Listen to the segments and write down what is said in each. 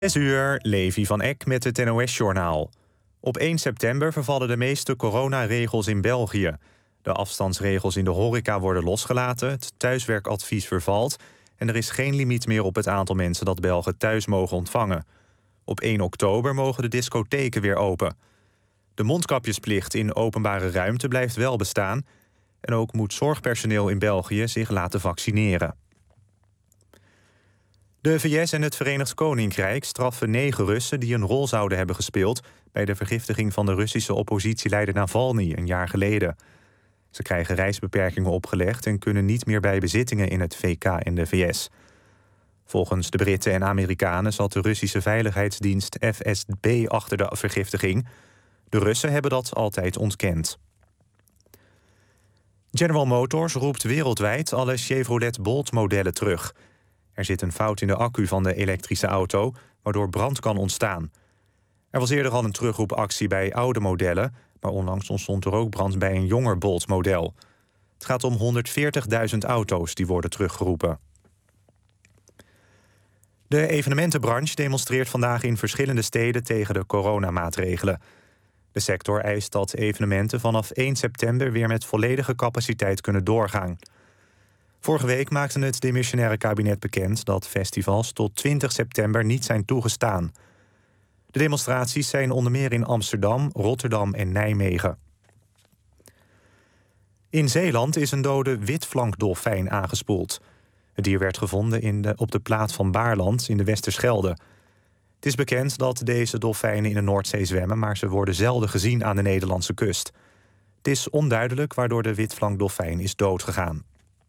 6 uur, Levi van Eck met het NOS-journaal. Op 1 september vervallen de meeste coronaregels in België. De afstandsregels in de horeca worden losgelaten, het thuiswerkadvies vervalt en er is geen limiet meer op het aantal mensen dat Belgen thuis mogen ontvangen. Op 1 oktober mogen de discotheken weer open. De mondkapjesplicht in openbare ruimte blijft wel bestaan en ook moet zorgpersoneel in België zich laten vaccineren. De VS en het Verenigd Koninkrijk straffen 9 Russen die een rol zouden hebben gespeeld bij de vergiftiging van de Russische oppositieleider Navalny een jaar geleden. Ze krijgen reisbeperkingen opgelegd en kunnen niet meer bij bezittingen in het VK en de VS. Volgens de Britten en Amerikanen zat de Russische veiligheidsdienst FSB achter de vergiftiging. De Russen hebben dat altijd ontkend. General Motors roept wereldwijd alle Chevrolet Bolt-modellen terug. Er zit een fout in de accu van de elektrische auto, waardoor brand kan ontstaan. Er was eerder al een terugroepactie bij oude modellen, maar onlangs ontstond er ook brand bij een jonger Bolt-model. Het gaat om 140.000 auto's die worden teruggeroepen. De evenementenbranche demonstreert vandaag in verschillende steden tegen de coronamaatregelen. De sector eist dat evenementen vanaf 1 september weer met volledige capaciteit kunnen doorgaan. Vorige week maakte het demissionaire kabinet bekend dat festivals tot 20 september niet zijn toegestaan. De demonstraties zijn onder meer in Amsterdam, Rotterdam en Nijmegen. In Zeeland is een dode witflankdolfijn aangespoeld. Het dier werd gevonden op de plaat van Baarland in de Westerschelde. Het is bekend dat deze dolfijnen in de Noordzee zwemmen, maar ze worden zelden gezien aan de Nederlandse kust. Het is onduidelijk waardoor de witflankdolfijn is doodgegaan.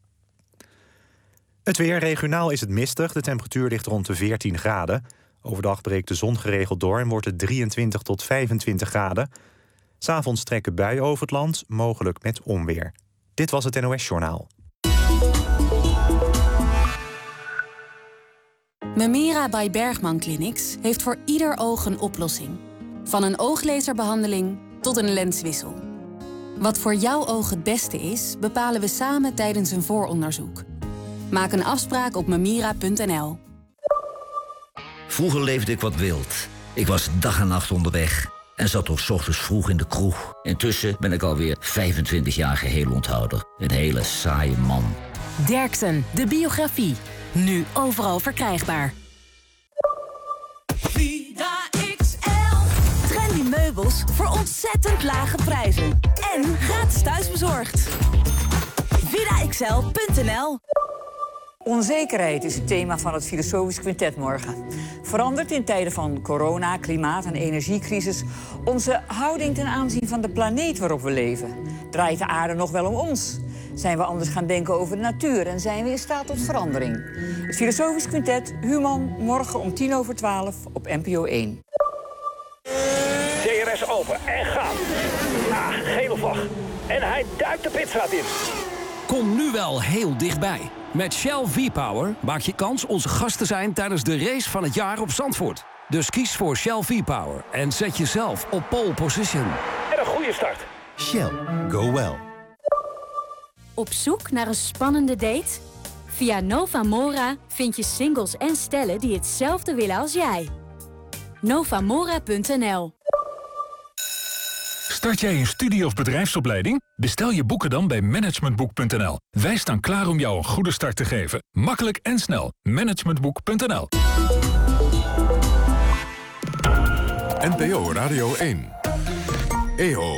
Het weer, regionaal is het mistig. De temperatuur ligt rond de 14 graden. Overdag breekt de zon geregeld door en wordt het 23 tot 25 graden. 'S Avonds trekken buien over het land, mogelijk met onweer. Dit was het NOS-journaal. Memira by Bergman Clinics heeft voor ieder oog een oplossing. Van een ooglaserbehandeling tot een lenswissel. Wat voor jouw oog het beste is, bepalen we samen tijdens een vooronderzoek. Maak een afspraak op memira.nl. Vroeger leefde ik wat wild. Ik was dag en nacht onderweg en zat tot 's ochtends vroeg in de kroeg. Intussen ben ik alweer 25 jaar geheel onthouder. Een hele saaie man. Derksen, de biografie. Nu overal verkrijgbaar. Vida XL. Trendy meubels voor ontzettend lage prijzen. En gratis thuisbezorgd. VidaXL.nl. Onzekerheid is het thema van het Filosofisch Quintet morgen. Verandert in tijden van corona, klimaat- en energiecrisis onze houding ten aanzien van de planeet waarop we leven? Draait de aarde nog wel om ons? Zijn we anders gaan denken over de natuur en zijn we in staat tot verandering? Het Filosofisch Quintet, Human, morgen om 11:10 op NPO 1. DRS open en gaan. Gele vlag. En hij duikt de pitstraat in. Kom nu wel heel dichtbij. Met Shell V-Power maak je kans onze gast te zijn tijdens de race van het jaar op Zandvoort. Dus kies voor Shell V-Power en zet jezelf op pole position. En een goede start. Shell, go well. Op zoek naar een spannende date? Via Novamora vind je singles en stellen die hetzelfde willen als jij. Novamora.nl. Start jij een studie- of bedrijfsopleiding? Bestel je boeken dan bij managementboek.nl. Wij staan klaar om jou een goede start te geven. Makkelijk en snel. Managementboek.nl. NPO Radio 1. EO.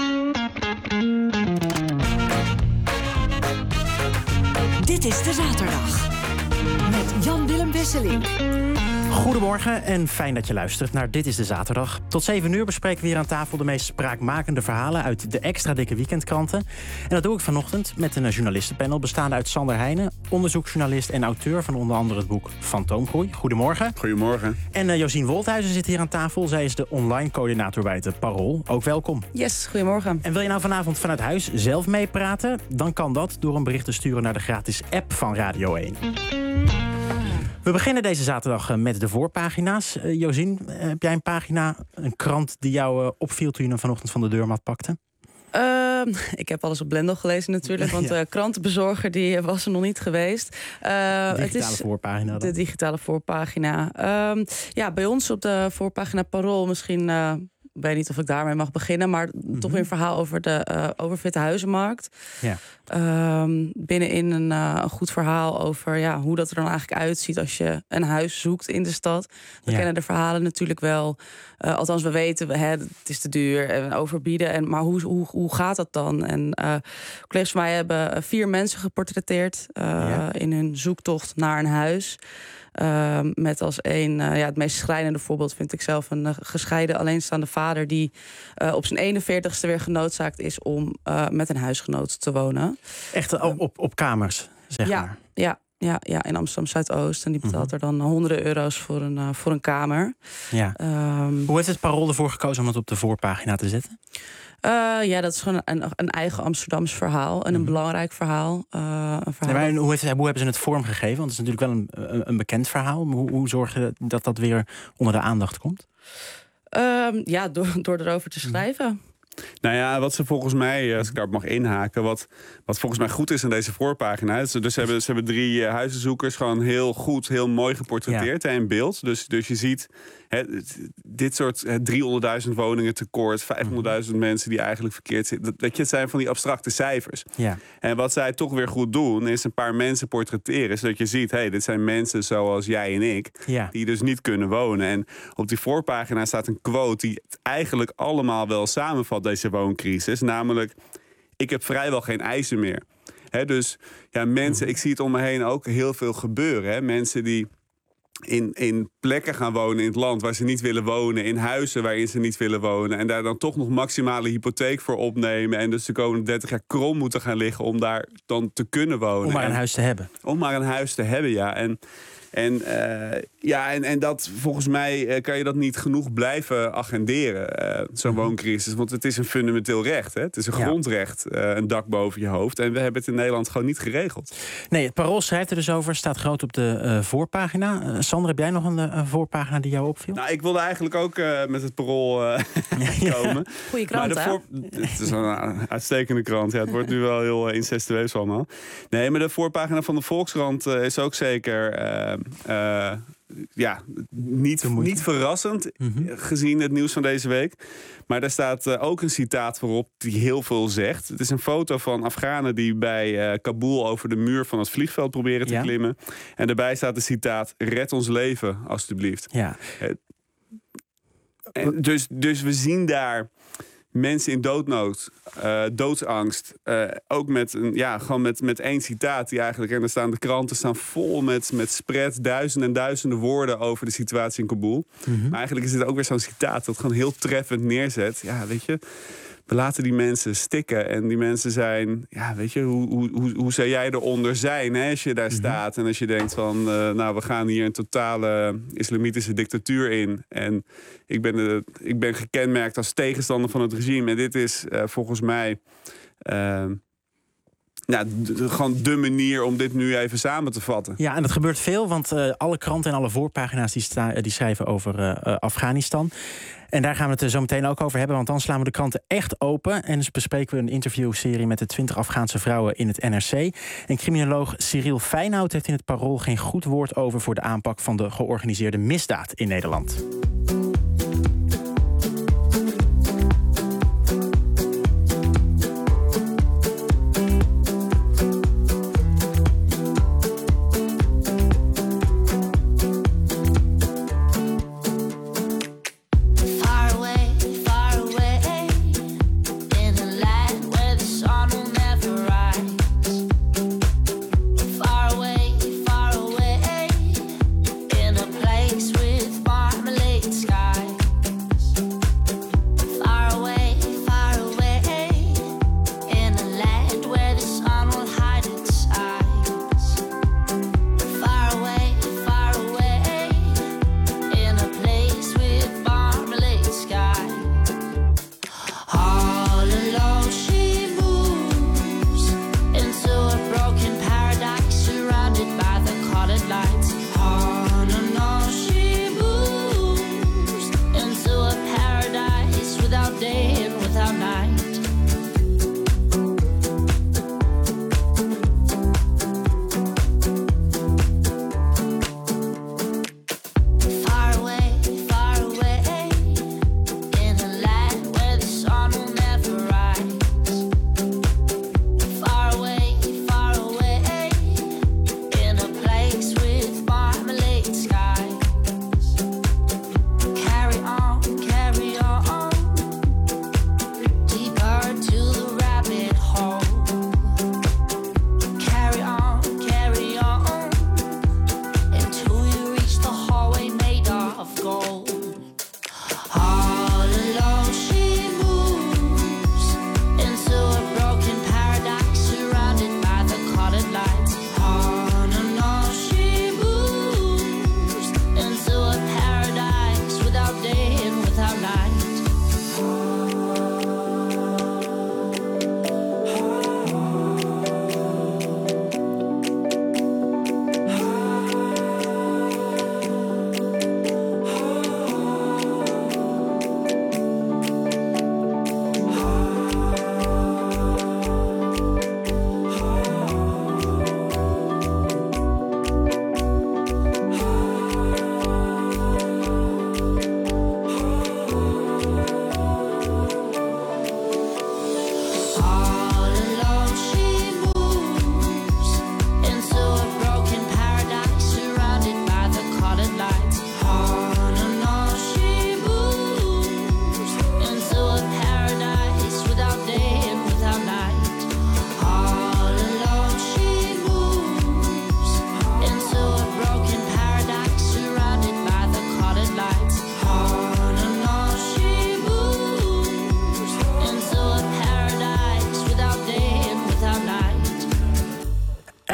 Dit is de zaterdag. Met Jan-Willem Wesseling. Goedemorgen en fijn dat je luistert naar Dit is de Zaterdag. Tot 7 uur bespreken we hier aan tafel de meest spraakmakende verhalen uit de extra dikke weekendkranten. En dat doe ik vanochtend met een journalistenpanel bestaande uit Sander Heijnen, onderzoeksjournalist en auteur van onder andere het boek Fantoomgroei. Goedemorgen. Goedemorgen. En Josien Wolthuizen zit hier aan tafel. Zij is de online coördinator bij het Parool. Ook welkom. Yes, goedemorgen. En wil je nou vanavond vanuit huis zelf meepraten? Dan kan dat door een bericht te sturen naar de gratis app van Radio 1. We beginnen deze zaterdag met de voorpagina's. Josien, heb jij een pagina, een krant die jou opviel toen je hem vanochtend van de deurmat pakte? Ik heb alles op Blendel gelezen natuurlijk, want de krantenbezorger die was er nog niet geweest. Digitale voorpagina dan. De digitale voorpagina. Bij ons op de voorpagina Parool misschien... Ik weet niet of ik daarmee mag beginnen, maar toch weer een verhaal over de overfitte huizenmarkt. Ja. Binnenin een goed verhaal over hoe dat er dan eigenlijk uitziet als je een huis zoekt in de stad. We kennen de verhalen natuurlijk wel. Althans, we weten, het is te duur en overbieden. Maar hoe gaat dat dan? En collega's van mij hebben 4 mensen geportretteerd in hun zoektocht naar een huis. Met als het meest schrijnende voorbeeld vind ik zelf een gescheiden alleenstaande vader die op zijn 41ste weer genoodzaakt is om met een huisgenoot te wonen. Echt op kamers, zeg maar? Ja, in Amsterdam Zuidoost. En die betaalt er dan honderden euro's voor een kamer. Ja. Hoe heeft het Parool ervoor gekozen om het op de voorpagina te zetten? Dat is gewoon een eigen Amsterdams verhaal. En een belangrijk verhaal. Een verhaal hoe hebben ze het vormgegeven? Want het is natuurlijk wel een bekend verhaal. Hoe zorg je dat weer onder de aandacht komt? Door erover te schrijven. Nou ja, wat ze volgens mij, als ik daarop mag inhaken... wat volgens mij goed is aan deze voorpagina... Dus ze hebben 3 huizenzoekers gewoon heel goed, heel mooi geportretteerd in beeld. Dus je ziet dit soort 300.000 woningen tekort... 500.000 mensen die eigenlijk verkeerd zitten. Het zijn van die abstracte cijfers. Ja. En wat zij toch weer goed doen, is een paar mensen portretteren... zodat je ziet, dit zijn mensen zoals jij en ik... die dus niet kunnen wonen. En op die voorpagina staat een quote... die het eigenlijk allemaal wel samenvat, deze wooncrisis. Namelijk, ik heb vrijwel geen eisen meer. Dus mensen, ik zie het om me heen ook heel veel gebeuren. Mensen die in plekken gaan wonen in het land waar ze niet willen wonen... in huizen waarin ze niet willen wonen... en daar dan toch nog maximale hypotheek voor opnemen... en dus de komende 30 jaar krom moeten gaan liggen om daar dan te kunnen wonen. Om maar een huis te hebben. Om maar een huis te hebben, ja. En dat, volgens mij kan je dat niet genoeg blijven agenderen, zo'n wooncrisis. Want het is een fundamenteel recht. Hè? Het is een grondrecht, een dak boven je hoofd. En we hebben het in Nederland gewoon niet geregeld. Nee, het Parool schrijft er dus over, staat groot op de voorpagina. Sander, heb jij nog een voorpagina die jou opviel? Nou, ik wilde eigenlijk ook met het Parool komen. Goeie krant, hè? Het is een uitstekende krant. Ja, het wordt nu wel heel incestueus allemaal. Nee, maar de voorpagina van de Volkskrant is ook zeker... niet verrassend gezien het nieuws van deze week. Maar daar staat ook een citaat voorop die heel veel zegt. Het is een foto van Afghanen die bij Kabul over de muur van het vliegveld proberen te klimmen. En daarbij staat een citaat: red ons leven, alstublieft. Ja. Dus we zien daar mensen in doodnood, doodsangst. Ook met één citaat die eigenlijk... en dan staan de kranten vol met spread, duizenden en duizenden woorden over de situatie in Kabul. Maar eigenlijk is dit ook weer zo'n citaat dat gewoon heel treffend neerzet. Ja, weet je, we laten die mensen stikken. En die mensen zijn, weet je, hoe zou jij eronder zijn, hè, als je daar staat? En als je denkt van, we gaan hier een totale islamitische dictatuur in. En ik ben gekenmerkt als tegenstander van het regime. En dit is volgens mij... gewoon de manier om dit nu even samen te vatten. Ja, en dat gebeurt veel, want alle kranten en alle voorpagina's die schrijven over Afghanistan. En daar gaan we het zo meteen ook over hebben, want dan slaan we de kranten echt open. En dus bespreken we een interviewserie met de 20 Afghaanse vrouwen in het NRC. En criminoloog Cyril Fijnhout heeft in het Parool geen goed woord over voor de aanpak van de georganiseerde misdaad in Nederland. Far away, in a place with marmalade.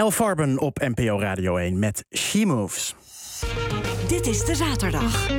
Nell Farben op NPO Radio 1 met She Moves. Dit is De Zaterdag.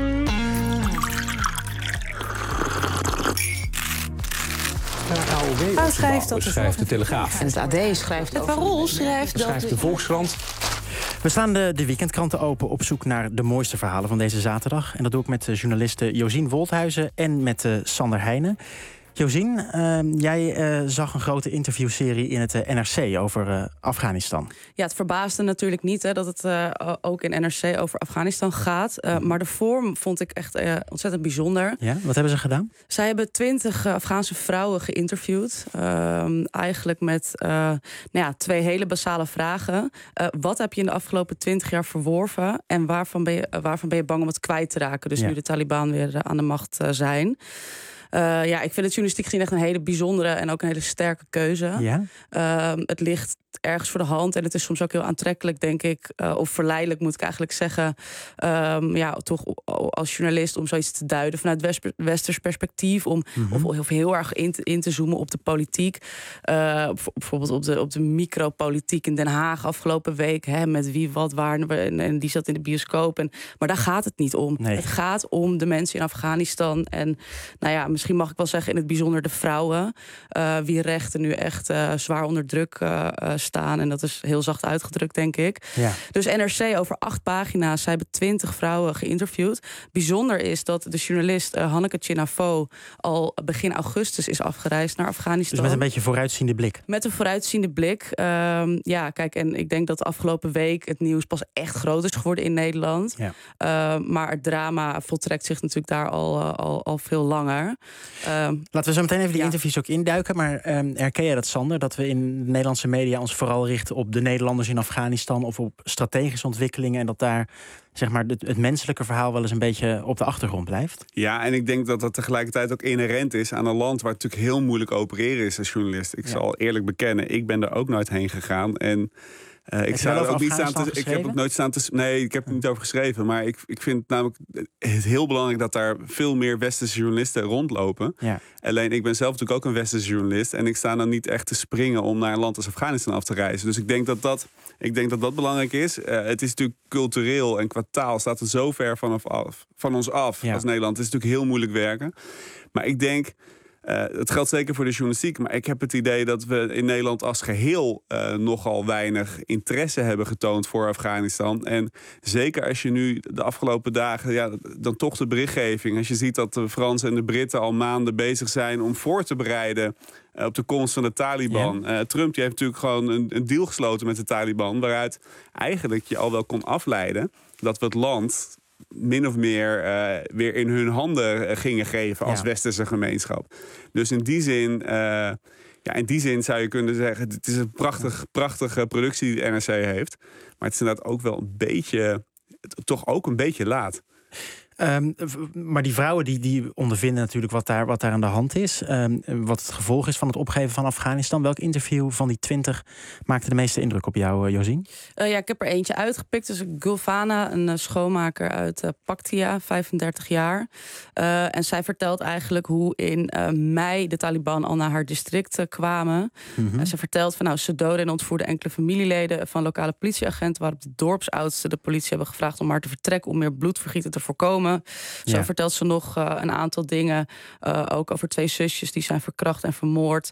Schrijft de Telegraaf. En het AD schrijft het Parool schrijft de Volkskrant. We slaan de weekendkranten open op zoek naar de mooiste verhalen van deze zaterdag. En dat doe ik met journalisten Josien Wolthuizen en met Sander Heijnen. Josien, jij zag een grote interviewserie in het NRC over Afghanistan. Ja, het verbaasde natuurlijk niet dat het ook in NRC over Afghanistan gaat. Maar de vorm vond ik echt ontzettend bijzonder. Ja, wat hebben ze gedaan? Zij hebben 20 Afghaanse vrouwen geïnterviewd. Eigenlijk met 2 hele basale vragen. Wat heb je in de afgelopen 20 jaar verworven? En waarvan ben je bang om het kwijt te raken? Dus nu de Taliban weer aan de macht zijn. Ik vind het journalistiek gezien echt een hele bijzondere en ook een hele sterke keuze. Ja? Het ligt ergens voor de hand en het is soms ook heel aantrekkelijk, denk ik. Of verleidelijk, moet ik eigenlijk zeggen. Toch als journalist om zoiets te duiden vanuit westers perspectief. Of heel erg in te zoomen op de politiek. Bijvoorbeeld op de micropolitiek in Den Haag afgelopen week. Met wie, wat, waar. En die zat in de bioscoop. Maar daar gaat het niet om. Nee. Het gaat om de mensen in Afghanistan. En misschien mag ik wel zeggen in het bijzonder de vrouwen. Wie rechten nu echt zwaar onder druk staan. En dat is heel zacht uitgedrukt, denk ik. Ja. Dus NRC over 8 pagina's. Zij hebben 20 vrouwen geïnterviewd. Bijzonder is dat de journalist Hanneke Chinafo al begin augustus is afgereisd naar Afghanistan. Dus met een beetje vooruitziende blik. Met een vooruitziende blik. Kijk, en ik denk dat de afgelopen week het nieuws pas echt groot is geworden in Nederland. Ja. Maar het drama voltrekt zich natuurlijk daar al veel langer. Laten we zo meteen even die interviews ook induiken. Maar herken jij dat, Sander? Dat we in de Nederlandse media ons vooral richten op de Nederlanders in Afghanistan of op strategische ontwikkelingen en dat daar zeg maar het menselijke verhaal wel eens een beetje op de achtergrond blijft? Ja, en ik denk dat dat tegelijkertijd ook inherent is aan een land waar het natuurlijk heel moeilijk opereren is als journalist. Ik zal eerlijk bekennen, ik ben er ook nooit heen gegaan en ik heb ook nooit staan te. Nee, ik heb er niet over geschreven. Maar ik vind namelijk het heel belangrijk dat daar veel meer westerse journalisten rondlopen. Ja. Alleen ik ben zelf natuurlijk ook een westerse journalist. En ik sta dan niet echt te springen om naar een land als Afghanistan af te reizen. Dus ik denk dat dat belangrijk is. Het is natuurlijk cultureel en qua taal staat het zo ver van ons af als Nederland. Het is natuurlijk heel moeilijk werken. Maar ik denk. Het geldt zeker voor de journalistiek. Maar ik heb het idee dat we in Nederland als geheel nogal weinig interesse hebben getoond voor Afghanistan. En zeker als je nu de afgelopen dagen, dan toch de berichtgeving. Als je ziet dat de Fransen en de Britten al maanden bezig zijn om voor te bereiden op de komst van de Taliban. Ja. Trump die heeft natuurlijk gewoon een deal gesloten met de Taliban. Waaruit eigenlijk je al wel kon afleiden dat we het land min of meer weer in hun handen gingen geven als westerse gemeenschap. Dus in die zin zou je kunnen zeggen, het is een prachtige productie die de NRC heeft. Maar het is inderdaad ook wel een beetje laat. Maar die vrouwen die ondervinden natuurlijk wat daar aan de hand is. Wat het gevolg is van het opgeven van Afghanistan. Welk interview van die 20 maakte de meeste indruk op jou, Josien? Ik heb er eentje uitgepikt. Dus Gulfana, een schoonmaker uit Paktia, 35 jaar. En zij vertelt eigenlijk hoe in mei de Taliban al naar haar district kwamen. En ze vertelt van ze doden en ontvoerden enkele familieleden van lokale politieagenten, waarop de dorpsoudsten de politie hebben gevraagd om haar te vertrekken om meer bloedvergieten te voorkomen. Zo vertelt ze nog een aantal dingen. Ook over 2 zusjes die zijn verkracht en vermoord.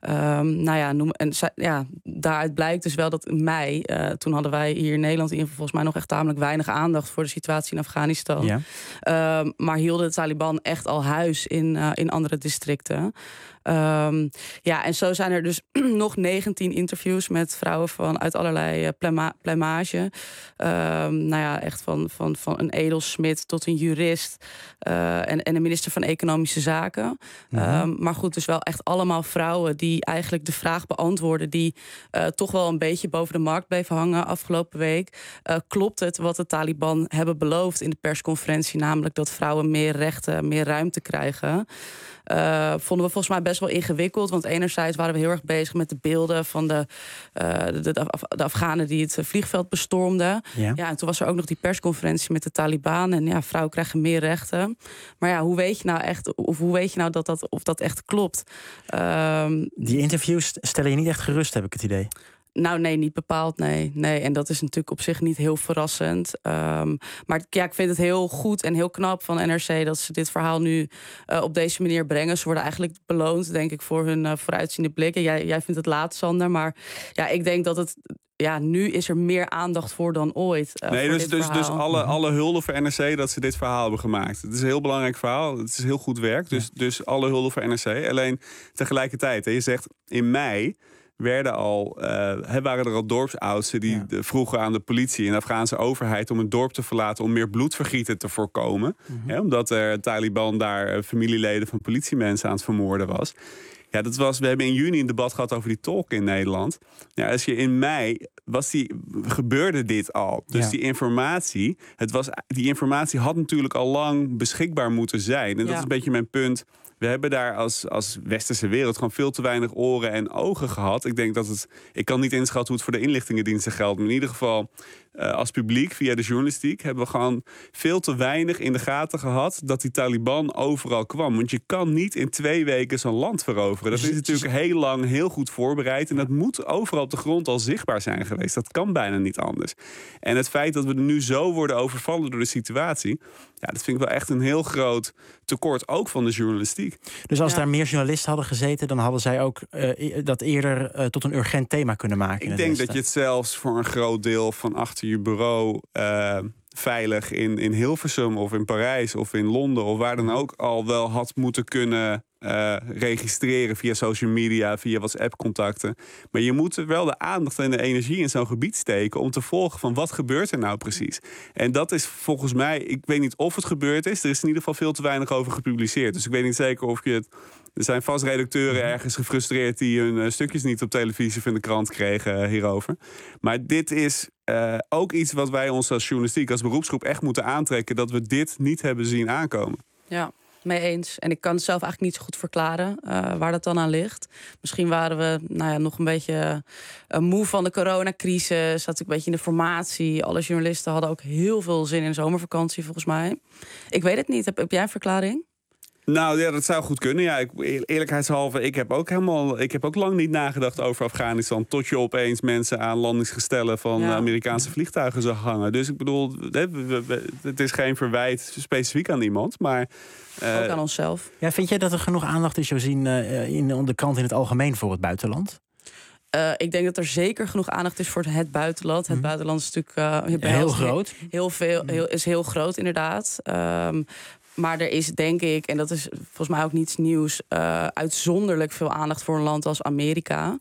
Daaruit blijkt dus wel dat in mei, toen hadden wij hier in Nederland volgens mij nog echt tamelijk weinig aandacht voor de situatie in Afghanistan. Ja. Maar hielden de Taliban echt al huis in andere districten. En zo zijn er dus nog 19 interviews met vrouwen uit allerlei pluimage. Echt van een edelsmid tot een jurist en een minister van Economische Zaken. Maar goed, dus wel echt allemaal vrouwen die eigenlijk de vraag beantwoorden die toch wel een beetje boven de markt bleef hangen afgelopen week. Klopt het wat de Taliban hebben beloofd in de persconferentie, namelijk dat vrouwen meer rechten, meer ruimte krijgen? Vonden we volgens mij best wel ingewikkeld. Want enerzijds waren we heel erg bezig met de beelden van de Afghanen die het vliegveld bestormden. Ja, en toen was er ook nog die persconferentie met de Taliban. En vrouwen krijgen meer rechten. Maar hoe weet je nou echt, of hoe weet je nou of dat echt klopt? Die interviews stellen je niet echt gerust, heb ik het idee. Nou, nee, niet bepaald, nee. En dat is natuurlijk op zich niet heel verrassend. Maar ja, ik vind het heel goed en heel knap van NRC... dat ze dit verhaal nu op deze manier brengen. Ze worden eigenlijk beloond, denk ik, voor hun vooruitziende blikken. Jij vindt het laat, Sander, maar ja, ik denk dat het... Ja, nu is er meer aandacht voor dan ooit. Dus alle hulde voor NRC dat ze dit verhaal hebben gemaakt. Het is een heel belangrijk verhaal. Het is heel goed werk. Dus alle hulde voor NRC. Alleen tegelijkertijd, je zegt in mei... waren er al dorpsoudsten die vroegen aan de politie en de Afghaanse overheid om een dorp te verlaten om meer bloedvergieten te voorkomen. Omdat de Taliban daar familieleden van politiemensen aan het vermoorden was. Ja, we hebben in juni een debat gehad over die tolken in Nederland. Ja, als je in mei gebeurde dit al. Dus die informatie had natuurlijk al lang beschikbaar moeten zijn. En dat is een beetje mijn punt. We hebben daar als westerse wereld gewoon veel te weinig oren en ogen gehad. Ik denk dat ik kan niet inschatten hoe het voor de inlichtingendiensten geldt. Maar in ieder geval, als publiek, via de journalistiek, hebben we gewoon veel te weinig in de gaten gehad dat die Taliban overal kwam. Want je kan niet in 2 weken zo'n land veroveren. Dat is natuurlijk heel lang heel goed voorbereid. En dat moet overal op de grond al zichtbaar zijn geweest. Dat kan bijna niet anders. En het feit dat we er nu zo worden overvallen door de situatie, ja, dat vind ik wel echt een heel groot tekort, ook van de journalistiek. Dus als daar meer journalisten hadden gezeten, dan hadden zij ook dat eerder tot een urgent thema kunnen maken. Ik denk dat je het zelfs voor een groot deel van achter je bureau veilig in Hilversum of in Parijs of in Londen of waar dan ook al wel had moeten kunnen registreren via social media, via WhatsApp-contacten. Maar je moet wel de aandacht en de energie in zo'n gebied steken om te volgen van wat gebeurt er nou precies. En dat is volgens mij, ik weet niet of het gebeurd is, er is in ieder geval veel te weinig over gepubliceerd. Dus ik weet niet zeker of je het... Er zijn vast redacteuren ergens gefrustreerd die hun stukjes niet op televisie of in de krant kregen hierover. Maar dit is ook iets wat wij ons als journalistiek, als beroepsgroep echt moeten aantrekken, dat we dit niet hebben zien aankomen. Ja. Mee eens. En ik kan het zelf eigenlijk niet zo goed verklaren waar dat dan aan ligt. Misschien waren we nog een beetje moe van de coronacrisis. Zat ik een beetje in de formatie. Alle journalisten hadden ook heel veel zin in zomervakantie, volgens mij. Ik weet het niet. Heb jij een verklaring? Nou ja, dat zou goed kunnen. Ja, eerlijkheidshalve, ik heb ook lang niet nagedacht over Afghanistan, tot je opeens mensen aan landingsgestellen van Amerikaanse vliegtuigen zag hangen. Dus ik bedoel, het is geen verwijt specifiek aan iemand, maar ook aan onszelf. Ja, vind jij dat er genoeg aandacht is, Josien, in de krant in het algemeen voor het buitenland? Ik denk dat er zeker genoeg aandacht is voor het buitenland. Het buitenland is natuurlijk heel groot. Is heel groot, inderdaad. Maar er is, denk ik, en dat is volgens mij ook niets nieuws, uitzonderlijk veel aandacht voor een land als Amerika.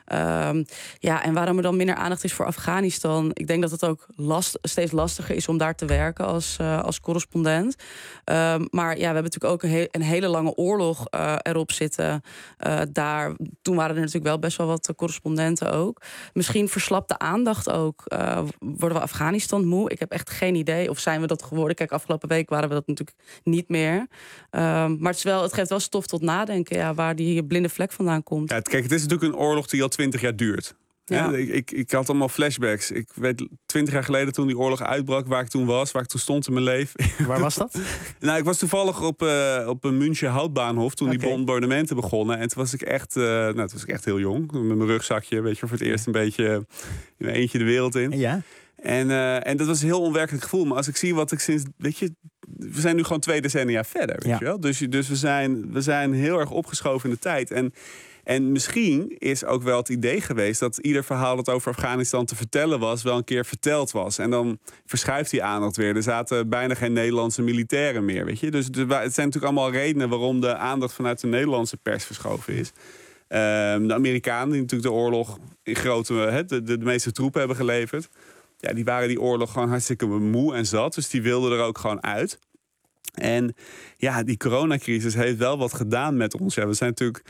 Ja. En waarom er dan minder aandacht is voor Afghanistan, ik denk dat het ook steeds lastiger is om daar te werken als correspondent. Maar ja, we hebben natuurlijk ook een hele lange oorlog erop zitten. Toen waren er natuurlijk wel best wel wat correspondenten ook. Misschien verslapt de aandacht ook. Worden we Afghanistan moe? Ik heb echt geen idee. Of zijn we dat geworden? Kijk, afgelopen week waren we dat natuurlijk niet meer. Maar het geeft wel stof tot nadenken, waar die blinde vlek vandaan komt. Ja, kijk, het is natuurlijk een oorlog die al 20 jaar duurt. Ja. Ik had allemaal flashbacks. Ik weet 20 jaar geleden toen die oorlog uitbrak, waar ik toen was, waar ik toen stond in mijn leven. Waar was dat? Nou, ik was toevallig op een München houtbaanhof toen die bombardementen begonnen. En toen was ik echt, heel jong. Met mijn rugzakje, weet je, voor het eerst een beetje in mijn eentje de wereld in. Ja. En dat was een heel onwerkelijk gevoel. Maar als ik zie wat ik sinds, weet je, we zijn nu gewoon 2 decennia verder, weet je wel. Dus we zijn heel erg opgeschoven in de tijd. En misschien is ook wel het idee geweest dat ieder verhaal dat over Afghanistan te vertellen was, wel een keer verteld was. En dan verschuift die aandacht weer. Er zaten bijna geen Nederlandse militairen meer, weet je. Dus het zijn natuurlijk allemaal redenen waarom de aandacht vanuit de Nederlandse pers verschoven is. De Amerikanen, die natuurlijk de oorlog in grote, de meeste troepen hebben geleverd, ja, die waren die oorlog gewoon hartstikke moe en zat. Dus die wilden er ook gewoon uit. En ja, die coronacrisis heeft wel wat gedaan met ons. Ja, we zijn natuurlijk...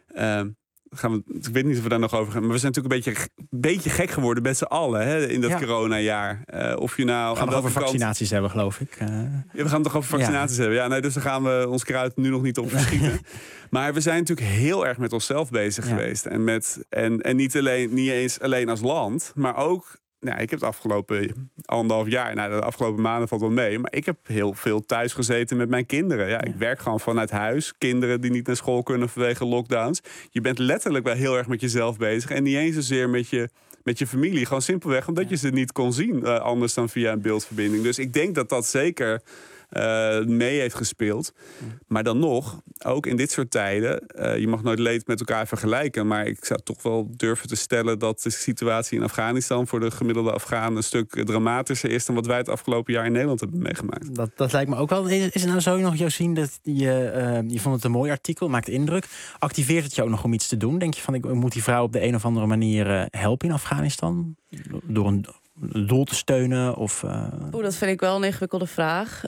ik weet niet of we daar nog over gaan, maar we zijn natuurlijk een beetje gek geworden met z'n allen in dat coronajaar. Of je nou we gaan het over vaccinaties hebben, geloof ik. We gaan het toch over vaccinaties hebben. Ja, nee, dus daar gaan we ons kruid nu nog niet op verschieten. Maar we zijn natuurlijk heel erg met onszelf bezig geweest. En niet eens alleen als land, maar ook ik heb het afgelopen 1,5 jaar... de afgelopen maanden valt wel mee... maar ik heb heel veel thuis gezeten met mijn kinderen. Ja, ik werk gewoon vanuit huis. Kinderen die niet naar school kunnen vanwege lockdowns. Je bent letterlijk wel heel erg met jezelf bezig... en niet eens zozeer met je familie. Gewoon simpelweg omdat je ze niet kon zien... anders dan via een beeldverbinding. Dus ik denk dat dat zeker... mee heeft gespeeld. Maar dan nog, ook in dit soort tijden... je mag nooit leed met elkaar vergelijken... maar ik zou toch wel durven te stellen... dat de situatie in Afghanistan... voor de gemiddelde Afghaan een stuk dramatischer is... dan wat wij het afgelopen jaar in Nederland hebben meegemaakt. Dat lijkt me ook wel. Is het nou zo nog, Josien, dat je vond het een mooi artikel, maakt indruk. Activeert het je ook nog om iets te doen? Denk je van, ik moet die vrouw op de een of andere manier helpen in Afghanistan? Door een doel te steunen? Of, dat vind ik wel een ingewikkelde vraag.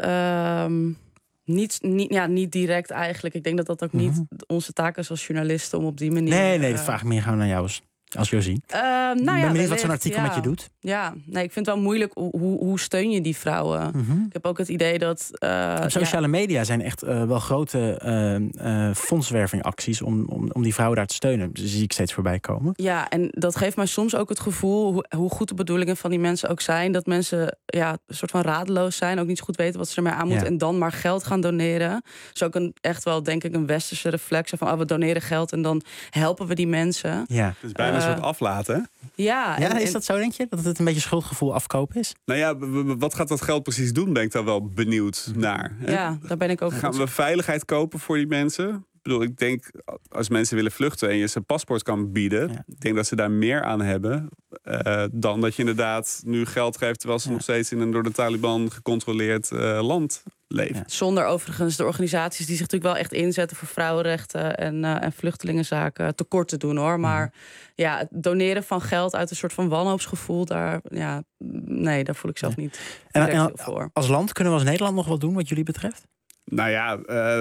Niet direct eigenlijk. Ik denk dat dat ook niet onze taak is als journalisten om op die manier... Nee, dat vraag ik meer gewoon naar jou als Josien. Ik ben benieuwd wat zo'n artikel met je doet. Ja, ik vind het wel moeilijk. Hoe steun je die vrouwen? Ik heb ook het idee dat... op sociale media zijn echt wel grote fondswervingacties... om die vrouwen daar te steunen. Dat zie ik steeds voorbij komen. Ja, en dat geeft mij soms ook het gevoel... hoe goed de bedoelingen van die mensen ook zijn... dat mensen een soort van radeloos zijn... ook niet zo goed weten wat ze ermee aan moeten... en dan maar geld gaan doneren. Dat is ook echt wel, denk ik, een westerse reflex... van we doneren geld en dan helpen we die mensen. Ja. Dus bijna een soort aflaten. Ja, is dat zo, denk je? Dat het een beetje schuldgevoel afkopen is? Nou ja, wat gaat dat geld precies doen? Ben ik daar wel benieuwd naar. Hè? Ja, daar ben ik ook. Gaan we veiligheid kopen voor die mensen? Ik denk, als mensen willen vluchten en je ze een paspoort kan bieden... ik denk dat ze daar meer aan hebben... dan dat je inderdaad nu geld geeft... terwijl ze nog steeds in een door de Taliban gecontroleerd land leven. Zonder overigens de organisaties die zich natuurlijk wel echt inzetten... voor vrouwenrechten en vluchtelingenzaken tekort te doen, hoor. Maar het doneren van geld uit een soort van wanhoopsgevoel... daar voel ik zelf niet veel voor. Als land kunnen we als Nederland nog wat doen wat jullie betreft? Nou ja,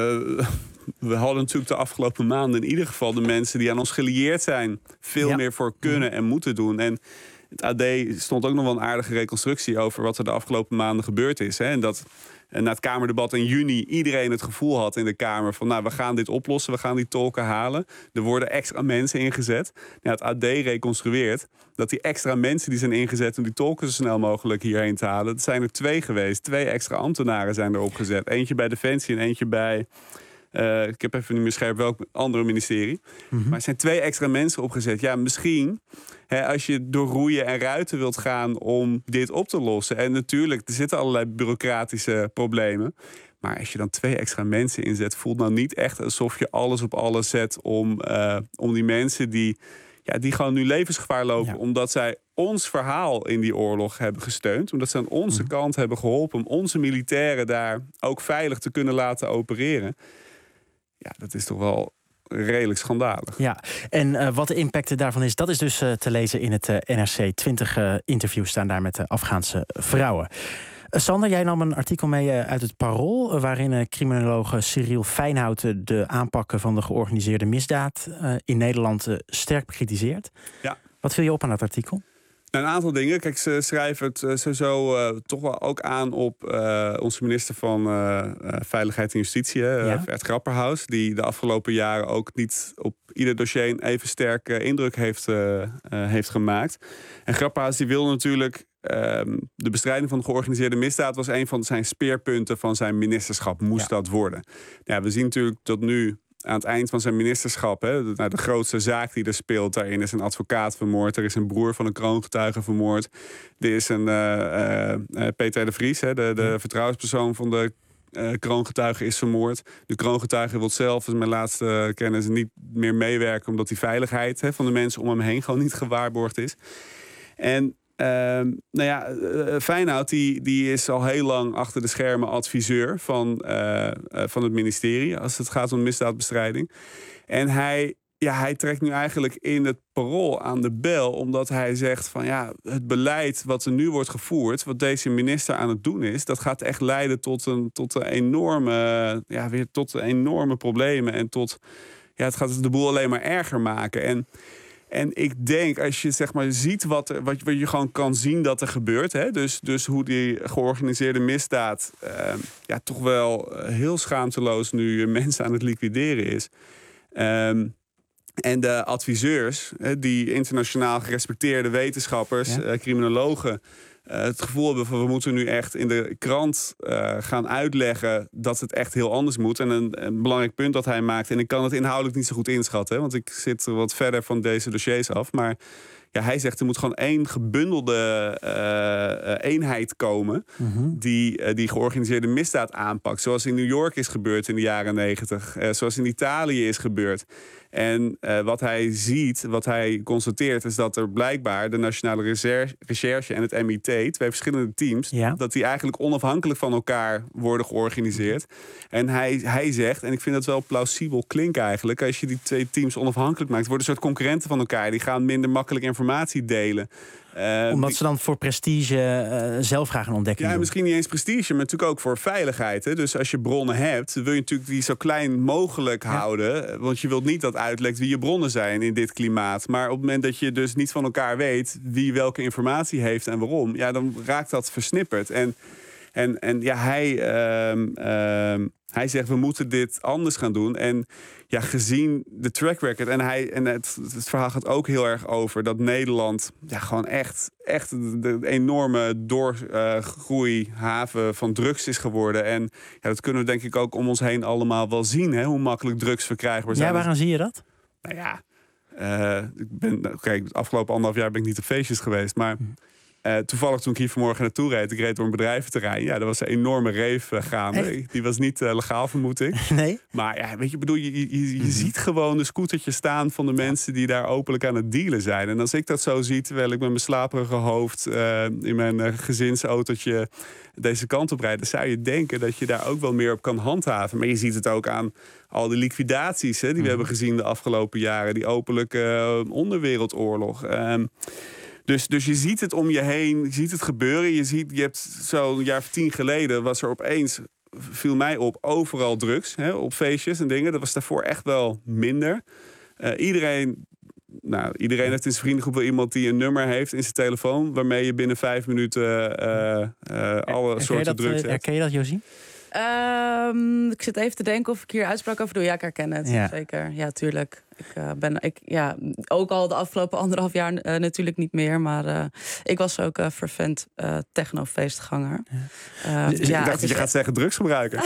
we hadden natuurlijk de afgelopen maanden... in ieder geval de mensen die aan ons gelieerd zijn... veel meer voor kunnen en moeten doen. En het AD stond ook nog wel een aardige reconstructie... over wat er de afgelopen maanden gebeurd is. Hè? En dat na het Kamerdebat in juni iedereen het gevoel had in de Kamer... van we gaan dit oplossen, we gaan die tolken halen. Er worden extra mensen ingezet. Het AD reconstrueert dat die extra mensen die zijn ingezet... om die tolken zo snel mogelijk hierheen te halen... dat zijn er 2 geweest. 2 extra ambtenaren zijn erop gezet. Eentje bij Defensie en eentje bij... ik heb even niet meer scherp welk andere ministerie. Maar er zijn 2 extra mensen opgezet. Ja, misschien als je door roeien en ruiten wilt gaan om dit op te lossen. En natuurlijk, er zitten allerlei bureaucratische problemen. Maar als je dan 2 extra mensen inzet... voelt nou niet echt alsof je alles op alles zet om die mensen die gewoon nu levensgevaar lopen... omdat zij ons verhaal in die oorlog hebben gesteund. Omdat ze aan onze kant hebben geholpen... om onze militairen daar ook veilig te kunnen laten opereren. Ja, dat is toch wel redelijk schandalig. Ja, en wat de impact daarvan is... dat is dus te lezen in het NRC. 20 interviews staan daar met de Afghaanse vrouwen. Sander, jij nam een artikel mee uit het Parool... waarin criminoloog Cyril Fijnhout de aanpakken van de georganiseerde misdaad... in Nederland sterk bekritiseert. Ja. Wat viel je op aan dat artikel? Een aantal dingen. Kijk, ze schrijven het sowieso toch wel ook aan op onze minister van Veiligheid en Justitie, Vert Grapperhaus, die de afgelopen jaren ook niet op ieder dossier een even sterke indruk heeft gemaakt. En Grapperhaus die wil natuurlijk de bestrijding van de georganiseerde misdaad was een van zijn speerpunten van zijn ministerschap. Moest dat worden? Ja, we zien natuurlijk tot nu aan het eind van zijn ministerschap, de grootste zaak die er speelt, daarin is een advocaat vermoord. Er is een broer van een kroongetuige vermoord. Er is een Peter de Vries, de vertrouwenspersoon van de kroongetuige, is vermoord. De kroongetuige wil zelf, dus mijn laatste kennis, niet meer meewerken, omdat die veiligheid van de mensen om hem heen gewoon niet gewaarborgd is. En Fijnhout die is al heel lang achter de schermen adviseur van het ministerie als het gaat om misdaadbestrijding. En hij trekt nu eigenlijk in het Parool aan de bel, omdat hij zegt van het beleid wat er nu wordt gevoerd, wat deze minister aan het doen is, dat gaat echt leiden tot enorme problemen en het gaat de boel alleen maar erger maken. En ik denk, als je zeg maar ziet wat je gewoon kan zien dat er gebeurt. Dus hoe die georganiseerde misdaad toch wel heel schaamteloos nu mensen aan het liquideren is. En de adviseurs, die internationaal gerespecteerde wetenschappers, criminologen, het gevoel hebben van we moeten nu echt in de krant gaan uitleggen dat het echt heel anders moet. En een belangrijk punt dat hij maakt, en ik kan het inhoudelijk niet zo goed inschatten, want ik zit wat verder van deze dossiers af, maar ja, hij zegt er moet gewoon één gebundelde eenheid komen die georganiseerde misdaad aanpakt. Zoals in New York is gebeurd in de jaren 90. Zoals in Italië is gebeurd. En wat hij ziet, wat hij constateert, is dat er blijkbaar de Nationale Recherche en het MIT, twee verschillende teams, dat die eigenlijk onafhankelijk van elkaar worden georganiseerd. En hij zegt, en ik vind dat wel plausibel klinken eigenlijk, als je die twee teams onafhankelijk maakt, worden een soort concurrenten van elkaar. Die gaan minder makkelijk informatie delen. Omdat ze dan voor prestige zelf graag een ontdekking doen. Misschien niet eens prestige, maar natuurlijk ook voor veiligheid. Hè? Dus als je bronnen hebt, wil je natuurlijk die zo klein mogelijk houden. Want je wilt niet dat uitlekt wie je bronnen zijn in dit klimaat. Maar op het moment dat je dus niet van elkaar weet wie welke informatie heeft en waarom, ja, dan raakt dat versnipperd. En ja, hij zegt we moeten dit anders gaan doen. En ja, gezien de track record. En het verhaal gaat ook heel erg over dat Nederland gewoon echt de enorme doorgroeihaven van drugs is geworden. En ja, dat kunnen we denk ik ook om ons heen allemaal wel zien. Hè, hoe makkelijk drugs verkrijgbaar zijn. Ja, waaraan zie je dat? Nou ja, het afgelopen 1,5 jaar ben ik niet op feestjes geweest. Maar toevallig toen ik hier vanmorgen naartoe reed, ik reed door een bedrijventerrein. Ja, er was een enorme rave gaande. Echt? Die was niet legaal, vermoed ik. Nee? Maar ja, weet je, bedoel, je ziet gewoon de scootertjes staan van de mensen die daar openlijk aan het dealen zijn. En als ik dat zo zie, terwijl ik met mijn slaperige hoofd in mijn gezinsautootje deze kant op rijd, dan zou je denken dat je daar ook wel meer op kan handhaven. Maar je ziet het ook aan al die liquidaties die we hebben gezien de afgelopen jaren. Die openlijke onderwereldoorlog. Dus je ziet het om je heen, je ziet het gebeuren. Je hebt zo'n jaar of 10 geleden was er opeens, viel mij op, overal drugs. Op feestjes en dingen. Dat was daarvoor echt wel minder. Iedereen heeft in zijn vriendengroep wel iemand die een nummer heeft in zijn telefoon, waarmee je binnen 5 minuten alle soorten drugs hebt. Herken je dat, Josie? Ik zit even te denken of ik hier uitspraak over doe. Ja, ik herken het. Ja. Zeker. Ja, tuurlijk. Ook al de afgelopen 1,5 jaar natuurlijk niet meer. Maar ik was ook fervent technofeestganger. Ik dacht dat je gaat zeggen drugsgebruiker.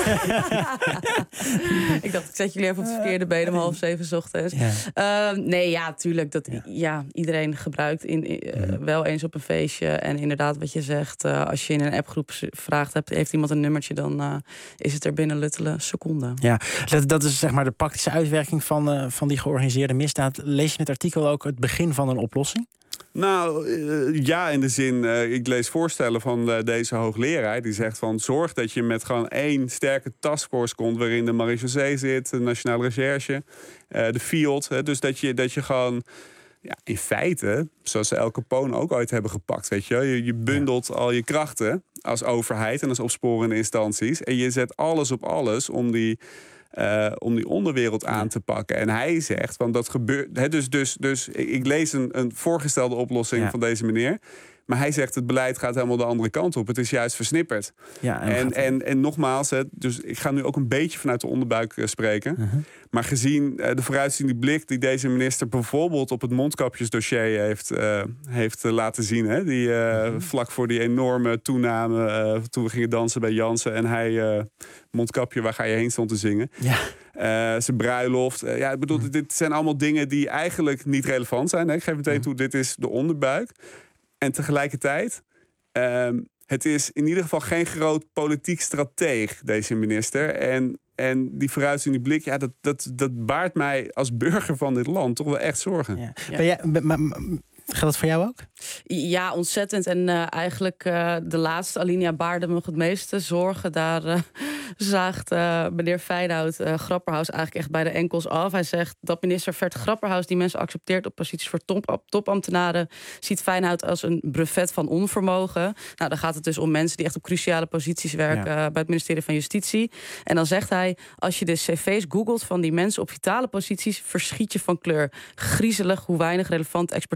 Ik dacht, ik zet jullie even op het verkeerde been om 6:30 ochtends. Tuurlijk. Iedereen gebruikt wel eens op een feestje. En inderdaad, wat je zegt, als je in een appgroep vraagt, heeft iemand een nummertje, dan is het er binnen luttele seconden. Ja, dat is zeg maar de praktische uitwerking van die georganiseerde misdaad. Lees je in het artikel ook het begin van een oplossing? Nou, ja, in de zin, ik lees voorstellen van deze hoogleraar. Die zegt van, zorg dat je met gewoon 1 sterke taskforce komt, waarin de marechaussee zit, de Nationale Recherche, de FIOD. Dus dat je gewoon, ja, in feite, zoals ze El Capone ook ooit hebben gepakt, weet je. Je bundelt al je krachten als overheid en als opsporende instanties. En je zet alles op alles om die onderwereld aan te pakken. En hij zegt, want dat gebeurt. Dus ik lees een voorgestelde oplossing van deze meneer. Maar hij zegt, het beleid gaat helemaal de andere kant op. Het is juist versnipperd. Ja, en nogmaals, dus ik ga nu ook een beetje vanuit de onderbuik spreken. Maar gezien de vooruitziende blik die deze minister bijvoorbeeld op het mondkapjesdossier heeft laten zien. Hè, die vlak voor die enorme toename, toen we gingen dansen bij Jansen en hij mondkapje, waar ga je heen, stond te zingen. Ja. Zijn bruiloft. Ik bedoel, dit zijn allemaal dingen die eigenlijk niet relevant zijn. Hè. Ik geef meteen toe, dit is de onderbuik. En tegelijkertijd, het is in ieder geval geen groot politiek strateeg, deze minister. En die vooruitziende blik, dat baart mij als burger van dit land toch wel echt zorgen. Ja. Geldt dat voor jou ook? Ja, ontzettend. En eigenlijk de laatste alinea baarde me nog het meeste zorgen. Daar zaagt meneer Feyenoord Grapperhaus eigenlijk echt bij de enkels af. Hij zegt dat minister Vert Grapperhaus die mensen accepteert op posities voor topambtenaren, ziet Feyenoord als een brevet van onvermogen. Nou, dan gaat het dus om mensen die echt op cruciale posities werken bij het ministerie van Justitie. En dan zegt hij, als je de cv's googelt van die mensen op vitale posities, verschiet je van kleur. Griezelig hoe weinig relevante expertise er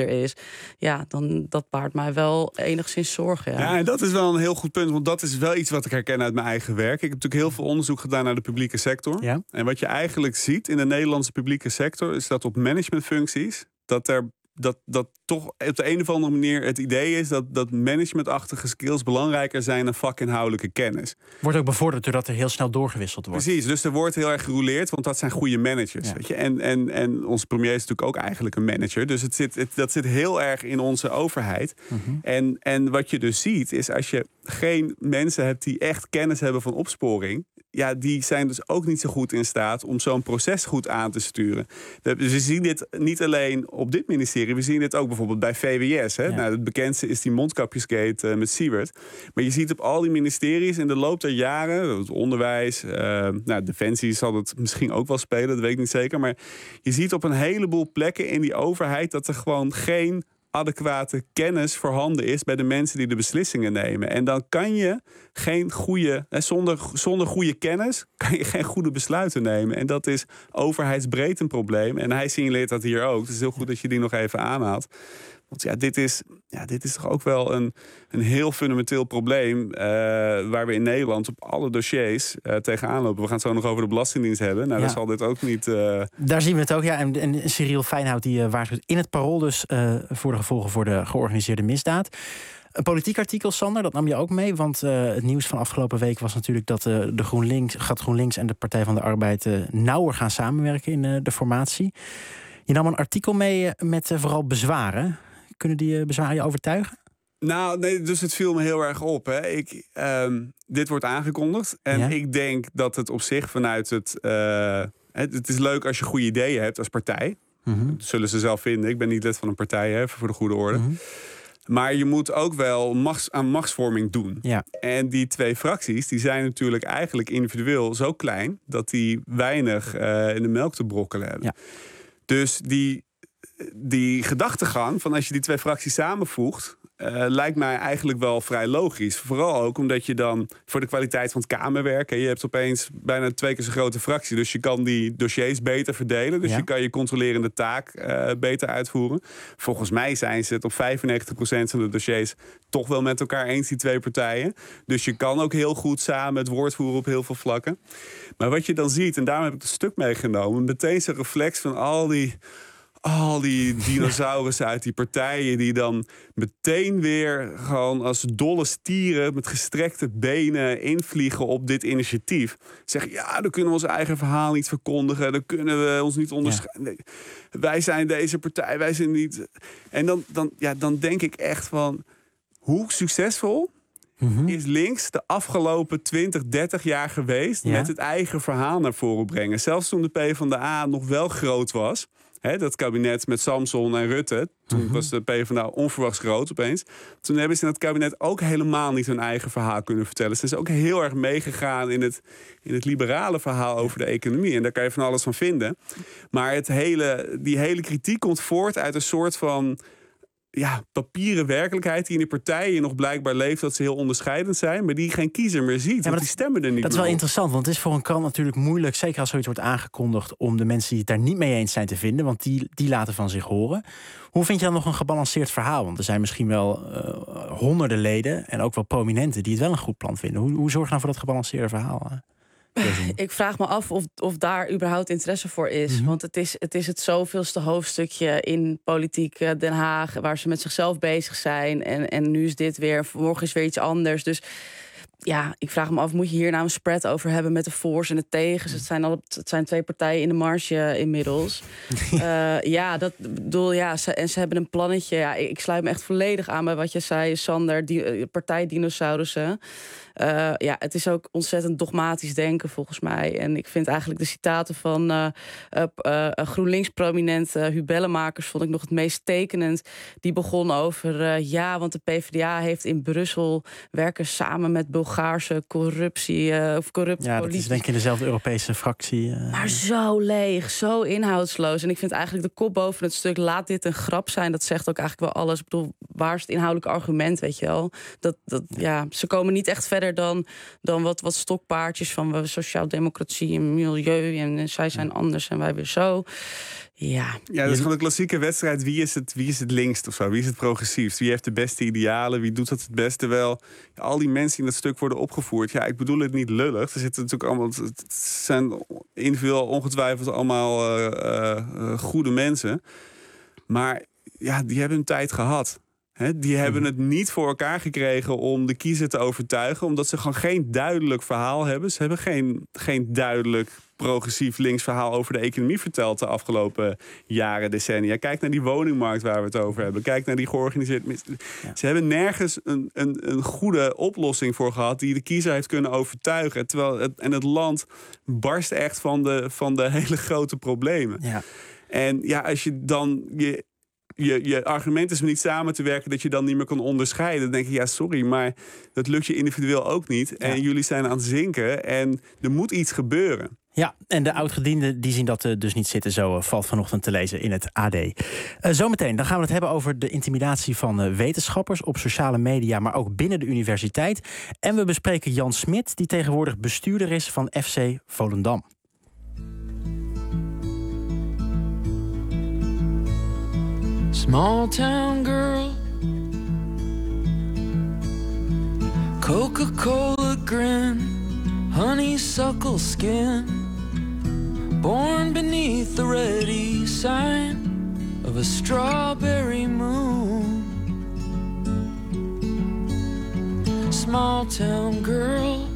er is. Ja, dan dat baart mij wel enigszins zorgen. Ja, en dat is wel een heel goed punt. Want dat is wel iets wat ik herken uit mijn eigen werk. Ik heb natuurlijk heel veel onderzoek gedaan naar de publieke sector. Ja. En wat je eigenlijk ziet in de Nederlandse publieke sector is dat op managementfuncties dat toch op de een of andere manier het idee is dat managementachtige skills belangrijker zijn dan vakinhoudelijke kennis. Wordt ook bevorderd doordat er heel snel doorgewisseld wordt. Precies, dus er wordt heel erg gerouleerd, want dat zijn goede managers. Ja. Weet je? En onze premier is natuurlijk ook eigenlijk een manager. Dus dat zit heel erg in onze overheid. Mm-hmm. En wat je dus ziet, is als je geen mensen hebt die echt kennis hebben van opsporing, ja, die zijn dus ook niet zo goed in staat om zo'n proces goed aan te sturen. We zien dit niet alleen op dit ministerie, we zien dit ook bijvoorbeeld bij VWS. Hè? Ja. Nou, het bekendste is die mondkapjesgate met Siewert. Maar je ziet op al die ministeries in de loop der jaren, het onderwijs, Defensie zal het misschien ook wel spelen, dat weet ik niet zeker. Maar je ziet op een heleboel plekken in die overheid dat er gewoon geen adequate kennis voorhanden is bij de mensen die de beslissingen nemen. En dan kan je geen goede, zonder goede kennis kan je geen goede besluiten nemen. En dat is overheidsbreed een probleem. En hij signaleert dat hier ook. Het is heel goed dat je die nog even aanhaalt. Want ja, dit is toch ook wel een heel fundamenteel probleem waar we in Nederland op alle dossiers tegenaan lopen. We gaan het zo nog over de Belastingdienst hebben. Nou, dan zal dit ook niet. Daar zien we het ook, ja. En Cyril Fijnhout die waarschuwt in het Parool dus voor de gevolgen voor de georganiseerde misdaad. Een politiek artikel, Sander, dat nam je ook mee. Want het nieuws van afgelopen week was natuurlijk dat GroenLinks en de Partij van de Arbeid nauwer gaan samenwerken in de formatie. Je nam een artikel mee met vooral bezwaren. Kunnen die bezwaren je overtuigen? Nou, nee, dus het viel me heel erg op. Hè. Dit wordt aangekondigd. En ik denk dat het op zich vanuit het is leuk als je goede ideeën hebt als partij. Mm-hmm. Dat zullen ze zelf vinden. Ik ben niet lid van een partij, hè, voor de goede orde. Mm-hmm. Maar je moet ook wel aan machtsvorming doen. Ja. En die twee fracties die zijn natuurlijk eigenlijk individueel zo klein dat die weinig in de melk te brokkelen hebben. Ja. Dus die gedachtegang van als je die twee fracties samenvoegt, lijkt mij eigenlijk wel vrij logisch. Vooral ook omdat je dan voor de kwaliteit van het Kamerwerk, je hebt opeens bijna 2 keer zo'n grote fractie. Dus je kan die dossiers beter verdelen. Dus je kan je controlerende taak beter uitvoeren. Volgens mij zijn ze het op 95% van de dossiers toch wel met elkaar eens, die twee partijen. Dus je kan ook heel goed samen het woord voeren op heel veel vlakken. Maar wat je dan ziet, en daarom heb ik het stuk meegenomen, meteen zo'n reflex van al die dinosaurussen uit die partijen die dan meteen weer gewoon als dolle stieren met gestrekte benen invliegen op dit initiatief. Zeggen, ja, dan kunnen we ons eigen verhaal niet verkondigen. Dan kunnen we ons niet onderscheiden. Nee, wij zijn deze partij, wij zijn niet. En dan denk ik echt van, hoe succesvol is links de afgelopen 20, 30 jaar geweest met het eigen verhaal naar voren brengen. Zelfs toen de PvdA nog wel groot was. Dat kabinet met Samson en Rutte. Toen was de PvdA onverwachts groot opeens. Toen hebben ze in het kabinet ook helemaal niet hun eigen verhaal kunnen vertellen. Ze zijn ook heel erg meegegaan in het liberale verhaal over de economie. En daar kan je van alles van vinden. Maar die hele kritiek komt voort uit een soort van papieren werkelijkheid die in de partijen nog blijkbaar leeft, dat ze heel onderscheidend zijn, maar die geen kiezer meer ziet. Want die stemmen er niet meer op. Dat is wel interessant, want het is voor een krant natuurlijk moeilijk, zeker als zoiets wordt aangekondigd, om de mensen die het daar niet mee eens zijn te vinden, want die laten van zich horen. Hoe vind je dan nog een gebalanceerd verhaal? Want er zijn misschien wel honderden leden en ook wel prominenten die het wel een goed plan vinden. Hoe zorg je nou voor dat gebalanceerde verhaal? Ik vraag me af of daar überhaupt interesse voor is. Mm-hmm. Want het is het zoveelste hoofdstukje in politiek Den Haag, waar ze met zichzelf bezig zijn. En nu is dit weer, morgen is weer iets anders. Dus ja, ik vraag me af, moet je hier nou een spread over hebben met de voor's en de tegens? Het zijn 2 partijen in de marge inmiddels. Dat bedoel, en ze hebben een plannetje. Ja, ik sluit me echt volledig aan bij wat je zei, Sander, die partijdinosaurissen. Het is ook ontzettend dogmatisch denken volgens mij. En ik vind eigenlijk de citaten van GroenLinks-prominent Huub Bellemakers vond ik nog het meest tekenend. Die begon over, want de PvdA heeft in Brussel werken samen met Bulgaarse corruptie of corrupt politici. Dat is denk ik in dezelfde Europese fractie. Maar zo leeg, zo inhoudsloos. En ik vind eigenlijk de kop boven het stuk, laat dit een grap zijn. Dat zegt ook eigenlijk wel alles. Ik bedoel, waar is het inhoudelijke argument, weet je wel? Ze komen niet echt verder dan wat stokpaardjes van sociaaldemocratie en milieu en zij zijn anders en wij weer zo. Ja, dat is gewoon een klassieke wedstrijd. Wie is het linkst of zo? Wie is het progressiefst? Wie heeft de beste idealen? Wie doet dat het beste wel? Ja, al die mensen die in dat stuk worden opgevoerd. Ja, ik bedoel het niet lullig. Er zitten natuurlijk allemaal... Het zijn individueel ongetwijfeld allemaal goede mensen. Maar ja, die hebben hun tijd gehad. Die hebben het niet voor elkaar gekregen om de kiezer te overtuigen. Omdat ze gewoon geen duidelijk verhaal hebben. Ze hebben geen duidelijk progressief links verhaal over de economie verteld de afgelopen jaren, decennia. Kijk naar die woningmarkt waar we het over hebben. Kijk naar die georganiseerde... Ja. Ze hebben nergens een goede oplossing voor gehad die de kiezer heeft kunnen overtuigen. Terwijl het land barst echt van de hele grote problemen. Ja. En ja, als je dan... Je argument is om niet samen te werken dat je dan niet meer kan onderscheiden. Dan denk je, ja, sorry, maar dat lukt je individueel ook niet. Ja. En jullie zijn aan het zinken en er moet iets gebeuren. Ja, en de oudgedienden die zien dat dus niet zitten. Zo valt vanochtend te lezen in het AD. Zometeen, dan gaan we het hebben over de intimidatie van wetenschappers op sociale media, maar ook binnen de universiteit. En we bespreken Jan Smit, die tegenwoordig bestuurder is van FC Volendam. Small town girl, Coca-Cola grin, honeysuckle skin, born beneath the ready sign of a strawberry moon. Small town girl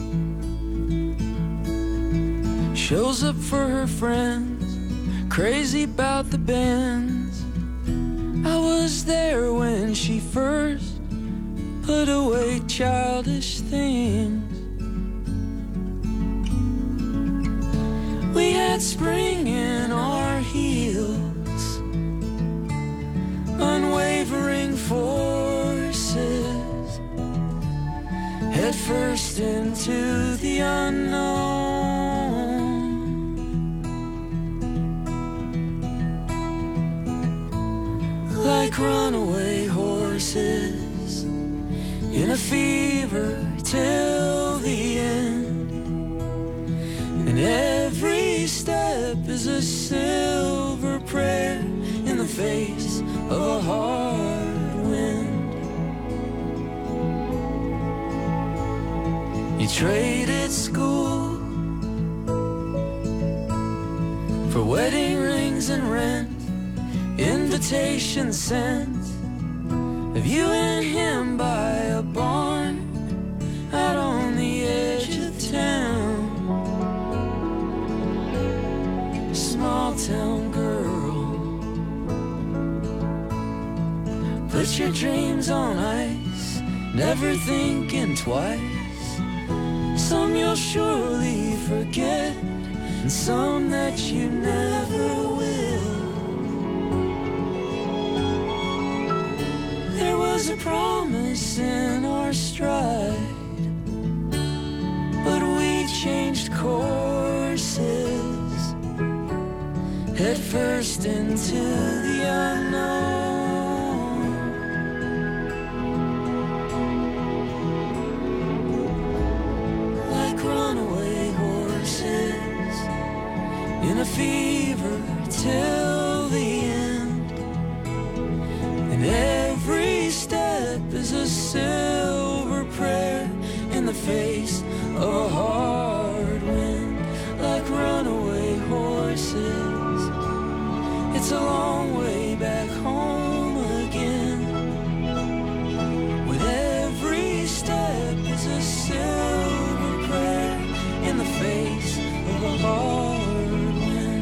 shows up for her friends, crazy about the bands. I was there when she first put away childish things. We had spring in our heels, unwavering forces, head first into the unknown. Like runaway horses in a fever till the end, and every step is a silver prayer in the face of a hard wind. You traded school for wedding rings and rent, invitation sent of you and him by a barn out on the edge of town. Small town girl, put your dreams on ice, never thinking twice. Some you'll surely forget, and some that you never will. There was a promise in our stride, but we changed courses, head first into the unknown. Like runaway horses in a fever till the end, and every step is a silver prayer in the face of a hard wind. Like runaway horses, it's a long way back home again. With every step is a silver prayer in the face of a hard wind.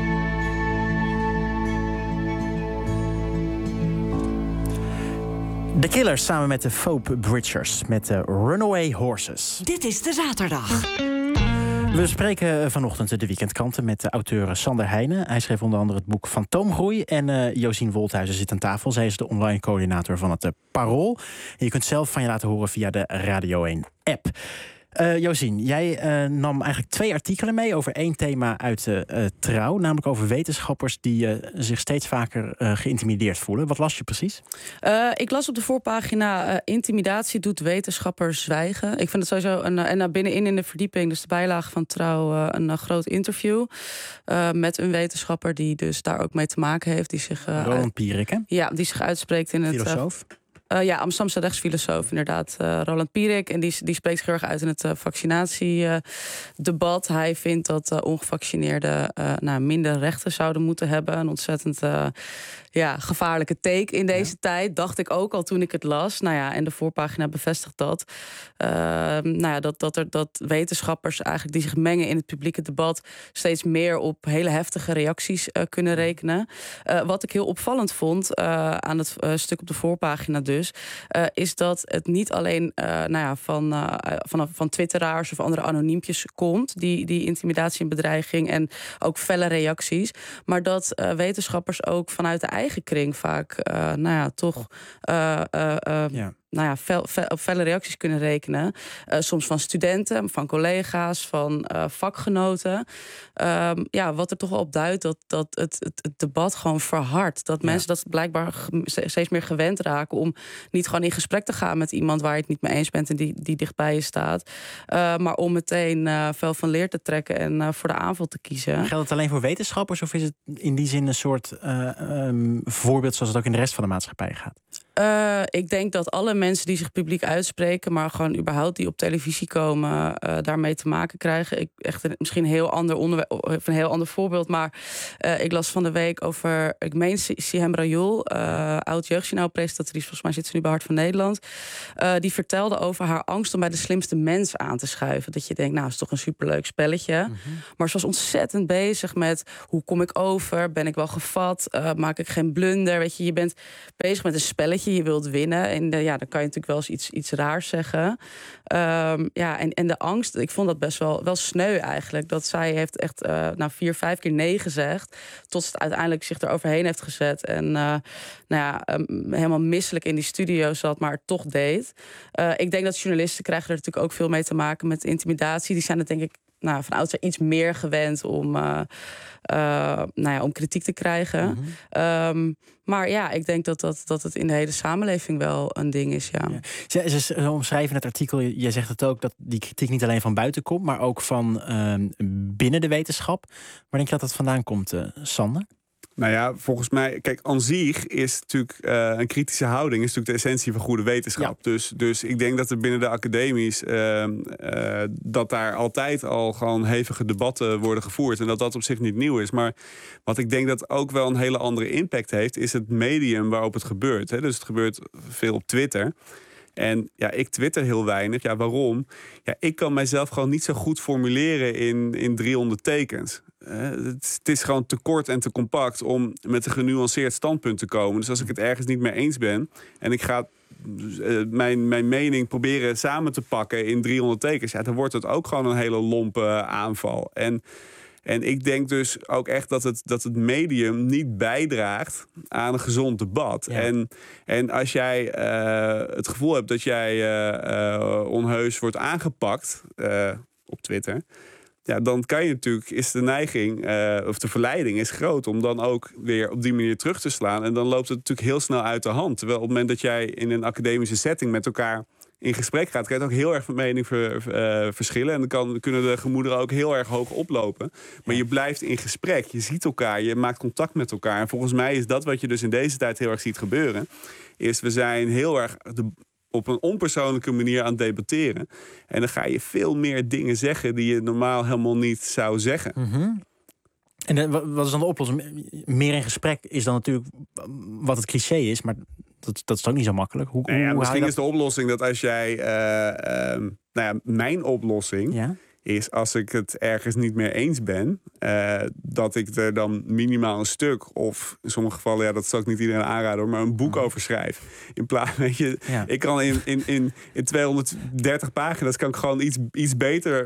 The Killers samen met de Phoebe Bridgers met Runaway Horses. Dit is De Zaterdag. We spreken vanochtend de weekendkranten met de auteur Sander Heijnen. Hij schreef onder andere het boek Fantoomgroei. En Josien Wolthuizen zit aan tafel. Zij is de online coördinator van het Parool. En je kunt zelf van je laten horen via de Radio 1 app. Josien, jij nam eigenlijk 2 artikelen mee over 1 thema uit Trouw. Namelijk over wetenschappers die zich steeds vaker geïntimideerd voelen. Wat las je precies? Ik las op de voorpagina intimidatie doet wetenschappers zwijgen. Ik vind het sowieso en binnenin in de verdieping, dus de bijlage van Trouw, een groot interview met een wetenschapper die dus daar ook mee te maken heeft. Die zich, Roland Pierik, hè? Ja, die zich uitspreekt in filosoof. Amsterdamse rechtsfilosoof, inderdaad. Roland Pierik. En die spreekt zich heel erg uit in het vaccinatiedebat. Hij vindt dat ongevaccineerden minder rechten zouden moeten hebben. Een ontzettend gevaarlijke take in deze tijd. Dacht ik ook al toen ik het las. En de voorpagina bevestigt dat. Dat wetenschappers eigenlijk die zich mengen in het publieke debat steeds meer op hele heftige reacties kunnen rekenen. Wat ik heel opvallend vond aan het stuk op de voorpagina dus, is dat het niet alleen van twitteraars of andere anoniempjes komt, die intimidatie en bedreiging en ook felle reacties, maar dat wetenschappers ook vanuit de eigen kring vaak op felle reacties kunnen rekenen. Soms van studenten, van collega's, van vakgenoten. Wat er toch wel op duidt dat het debat gewoon verhardt. Dat mensen dat blijkbaar steeds meer gewend raken om niet gewoon in gesprek te gaan met iemand waar je het niet mee eens bent en die dichtbij je staat. Maar om meteen fel van leer te trekken en voor de aanval te kiezen. Geldt het alleen voor wetenschappers of is het in die zin een soort voorbeeld zoals het ook in de rest van de maatschappij gaat? Ik denk dat alle mensen die zich publiek uitspreken, maar gewoon überhaupt die op televisie komen, daarmee te maken krijgen. Misschien een heel ander onderwerp, of een heel ander voorbeeld, maar ik las van de week over, ik meen Sihem Rayul, oud jeugdjournaal-presentatrice, volgens mij zit ze nu bij Hart van Nederland. Die vertelde over haar angst om bij de slimste mens aan te schuiven. Dat je denkt, nou, is toch een superleuk spelletje. Mm-hmm. Maar ze was ontzettend bezig met, hoe kom ik over? Ben ik wel gevat? Maak ik geen blunder? Weet je bent bezig met een spelletje. Je wilt winnen. En dan kan je natuurlijk wel eens iets raars zeggen. En de angst, ik vond dat best wel sneu eigenlijk. Dat zij heeft echt 4, 5 keer nee gezegd. Tot ze uiteindelijk zich eroverheen heeft gezet. En helemaal misselijk in die studio zat, maar het toch deed. Ik denk dat journalisten krijgen er natuurlijk ook veel mee te maken met intimidatie. Die zijn het denk ik van oudsher iets meer gewend om kritiek te krijgen. Mm-hmm. Maar ik denk dat het in de hele samenleving wel een ding is, ja. Ze omschrijven in het artikel, jij zegt het ook, dat die kritiek niet alleen van buiten komt, maar ook van binnen de wetenschap. Waar denk je dat dat vandaan komt, Sander? Nou ja, volgens mij, kijk, aan zich is natuurlijk een kritische houding is natuurlijk de essentie van goede wetenschap. Ja. Dus ik denk dat er binnen de academies dat daar altijd al gewoon hevige debatten worden gevoerd en dat op zich niet nieuw is. Maar wat ik denk dat ook wel een hele andere impact heeft, is het medium waarop het gebeurt. Hè? Dus het gebeurt veel op Twitter. En ik twitter heel weinig. Ja, waarom? Ja, ik kan mijzelf gewoon niet zo goed formuleren in 300 tekens. Het is gewoon te kort en te compact om met een genuanceerd standpunt te komen. Dus als ik het ergens niet mee eens ben en ik ga mijn mening proberen samen te pakken in 300 tekens, dan wordt het ook gewoon een hele lompe aanval. En ik denk dus ook echt dat het medium niet bijdraagt aan een gezond debat. Ja. En als jij het gevoel hebt dat jij onheus wordt aangepakt op Twitter, dan kan je natuurlijk, is de neiging of de verleiding is groot om dan ook weer op die manier terug te slaan. En dan loopt het natuurlijk heel snel uit de hand. Terwijl op het moment dat jij in een academische setting met elkaar in gesprek gaat, kan je het ook heel erg van mening verschillen. En dan kunnen de gemoederen ook heel erg hoog oplopen. Maar je blijft in gesprek. Je ziet elkaar, je maakt contact met elkaar. En volgens mij is dat wat je dus in deze tijd heel erg ziet gebeuren, is we zijn heel erg op een onpersoonlijke manier aan het debatteren. En dan ga je veel meer dingen zeggen die je normaal helemaal niet zou zeggen. Mm-hmm. En wat is dan de oplossing? Meer in gesprek is dan natuurlijk wat het cliché is, maar dat is ook niet zo makkelijk. Misschien is de oplossing dat als jij mijn oplossing is, als ik het ergens niet meer eens ben, dat ik er dan minimaal een stuk, of in sommige gevallen, dat zal ik niet iedereen aanraden, maar een boek over schrijf. In plaats, weet je, ik kan in 230 pagina's kan ik gewoon iets beter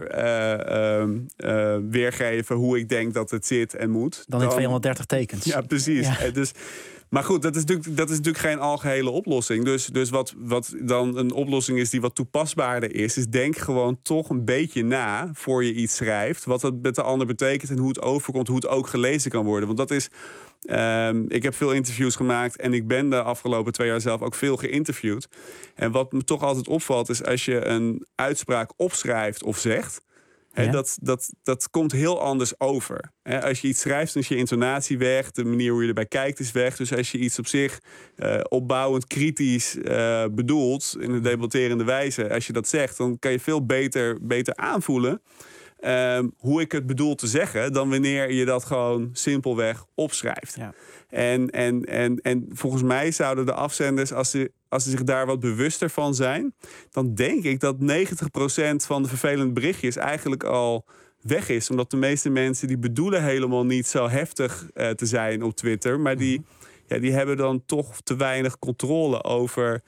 weergeven hoe ik denk dat het zit en moet. Dan in 230 tekens. Ja, precies. Ja. Maar goed, dat is natuurlijk geen algehele oplossing. Dus wat dan een oplossing is die wat toepasbaarder is denk gewoon toch een beetje na voor je iets schrijft. Wat dat met de ander betekent en hoe het overkomt, hoe het ook gelezen kan worden. Want dat is. Ik heb veel interviews gemaakt en ik ben de afgelopen 2 jaar zelf ook veel geïnterviewd. En wat me toch altijd opvalt is als je een uitspraak opschrijft of zegt. Ja. Dat komt heel anders over. Als je iets schrijft, dan is je intonatie weg. De manier hoe je erbij kijkt is weg. Dus als je iets op zich opbouwend, kritisch bedoelt... in een debatterende wijze, als je dat zegt... dan kan je veel beter aanvoelen... hoe ik het bedoel te zeggen... dan wanneer je dat gewoon simpelweg opschrijft. Ja. En volgens mij zouden de afzenders... als ze zich daar wat bewuster van zijn... dan denk ik dat 90% van de vervelende berichtjes... eigenlijk al weg is. Omdat de meeste mensen die bedoelen helemaal niet zo heftig te zijn op Twitter... maar die hebben dan toch te weinig controle over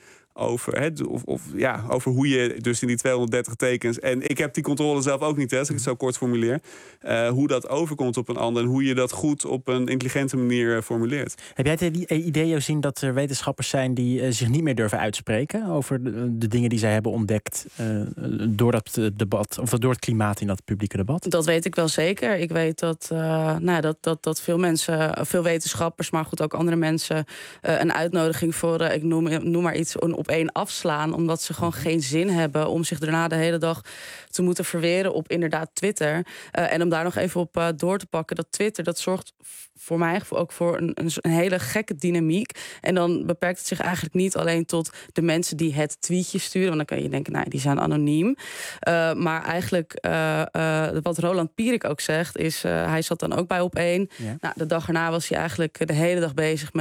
hoe je dus in die 230 tekens... en ik heb die controle zelf ook niet, als ik het zo kort formuleer... hoe dat overkomt op een ander... en hoe je dat goed op een intelligente manier formuleert. Heb jij het idee, Josien, dat er wetenschappers zijn... die zich niet meer durven uitspreken over de dingen die zij hebben ontdekt... door dat debat, of door het klimaat in dat publieke debat? Dat weet ik wel zeker. Ik weet dat veel mensen, veel wetenschappers... maar goed, ook andere mensen... een uitnodiging voor, ik noem maar iets... op één afslaan, omdat ze gewoon geen zin hebben om zich daarna de hele dag te moeten verweren op inderdaad Twitter. En om daar nog even op door te pakken, dat Twitter, dat zorgt voor mij ook voor een hele gekke dynamiek. En dan beperkt het zich eigenlijk niet alleen tot de mensen die het tweetje sturen, want dan kan je denken, nou, die zijn anoniem. Maar eigenlijk, wat Roland Pierik ook zegt, is, hij zat dan ook bij Op1. Ja. Nou, de dag erna was hij eigenlijk de hele dag bezig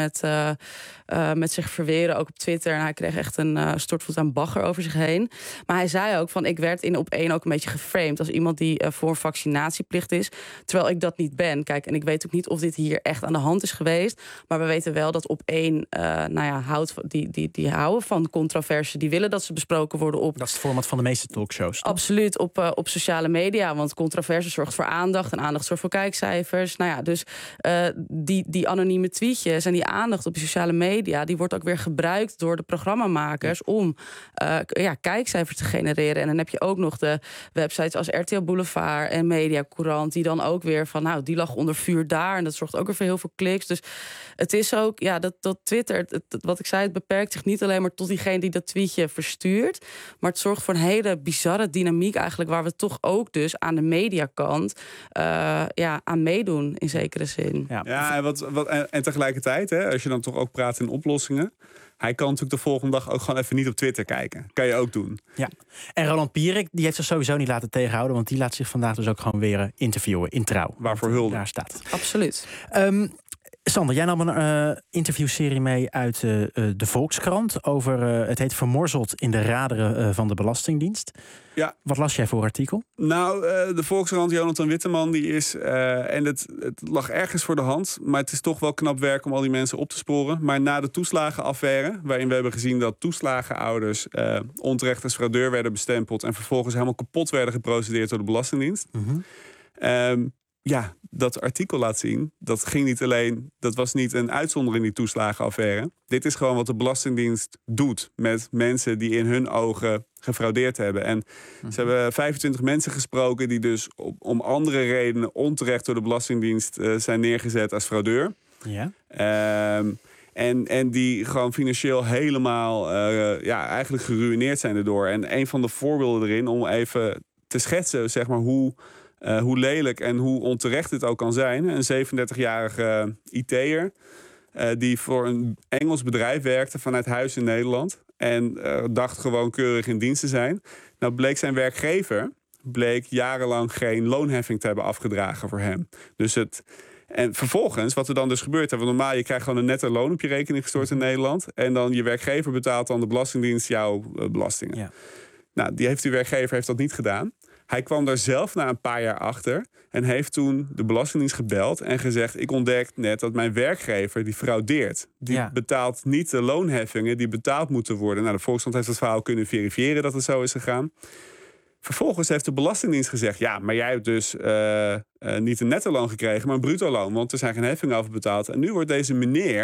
met zich verweren, ook op Twitter. En hij kreeg echt een stortvloed aan bagger over zich heen. Maar hij zei ook van, ik werd in Op1 ook een beetje geframed als iemand die voor vaccinatieplicht is. Terwijl ik dat niet ben. Kijk, en ik weet ook niet of dit hier echt aan de hand is geweest. Maar we weten wel dat Op1 die houden van controverse. Die willen dat ze besproken worden op... Dat is het format van de meeste talkshows, toch? Absoluut, op sociale media. Want controverse zorgt voor aandacht en aandacht zorgt voor kijkcijfers. Nou ja, dus die anonieme tweetjes en die aandacht op de sociale media, die wordt ook weer gebruikt door de programmamakers om kijkcijfers te genereren. En dan heb je ook nog de websites als RTL Boulevard en Mediacourant, die dan ook weer van, nou, die lag onder vuur daar. En dat zorgt ook weer voor heel veel kliks. Dus het is ook, dat Twitter, wat ik zei, het beperkt zich niet alleen maar tot diegene die dat tweetje verstuurt. Maar het zorgt voor een hele bizarre dynamiek eigenlijk, waar we toch ook dus aan de mediakant aan meedoen, in zekere zin. Ja, en tegelijkertijd, als je dan toch ook praat in oplossingen, hij kan natuurlijk de volgende dag ook gewoon even niet op Twitter kijken. Kan je ook doen. Ja. En Roland Pierik, die heeft zich sowieso niet laten tegenhouden, want die laat zich vandaag dus ook gewoon weer interviewen in Trouw. Waarvoor hulde. Daar staat het. Absoluut. Sander, jij nam een interviewserie mee uit de Volkskrant over, het heet Vermorzeld in de raderen van de Belastingdienst. Ja. Wat las jij voor artikel? Nou, de Volkskrant, Jonathan Witteman, die is, en het lag ergens voor de hand, maar het is toch wel knap werk om al die mensen op te sporen. Maar na de toeslagenaffaire, waarin we hebben gezien dat toeslagenouders onterecht als fraudeur werden bestempeld en vervolgens helemaal kapot werden geprocedeerd door de Belastingdienst. Mm-hmm. Dat artikel laat zien, dat was niet een uitzondering, die toeslagenaffaire. Dit is gewoon wat de Belastingdienst doet met mensen die in hun ogen gefraudeerd hebben. En ze hebben 25 mensen gesproken die dus om andere redenen onterecht door de Belastingdienst zijn neergezet als fraudeur. Ja. En die gewoon financieel helemaal eigenlijk geruïneerd zijn erdoor. En een van de voorbeelden erin, om even te schetsen, zeg maar, hoe lelijk en hoe onterecht het ook kan zijn. Een 37-jarige IT'er die voor een Engels bedrijf werkte vanuit huis in Nederland. En dacht gewoon keurig in dienst te zijn. Nou bleek zijn werkgever jarenlang geen loonheffing te hebben afgedragen voor hem. En vervolgens, wat er dan dus gebeurt, want normaal je krijgt gewoon een netto loon op je rekening gestort in Nederland. En dan je werkgever betaalt dan de Belastingdienst jouw belastingen. Ja. Nou, die werkgever heeft dat niet gedaan. Hij kwam daar zelf na een paar jaar achter en heeft toen de Belastingdienst gebeld en gezegd, ik ontdek net dat mijn werkgever die fraudeert. Die betaalt niet de loonheffingen die betaald moeten worden. Nou, de Volkskrant heeft het verhaal kunnen verifiëren dat het zo is gegaan. Vervolgens heeft de Belastingdienst gezegd, ja, maar jij hebt dus niet een netto loon gekregen, maar een bruto loon, want er zijn geen heffingen over betaald. En nu wordt deze meneer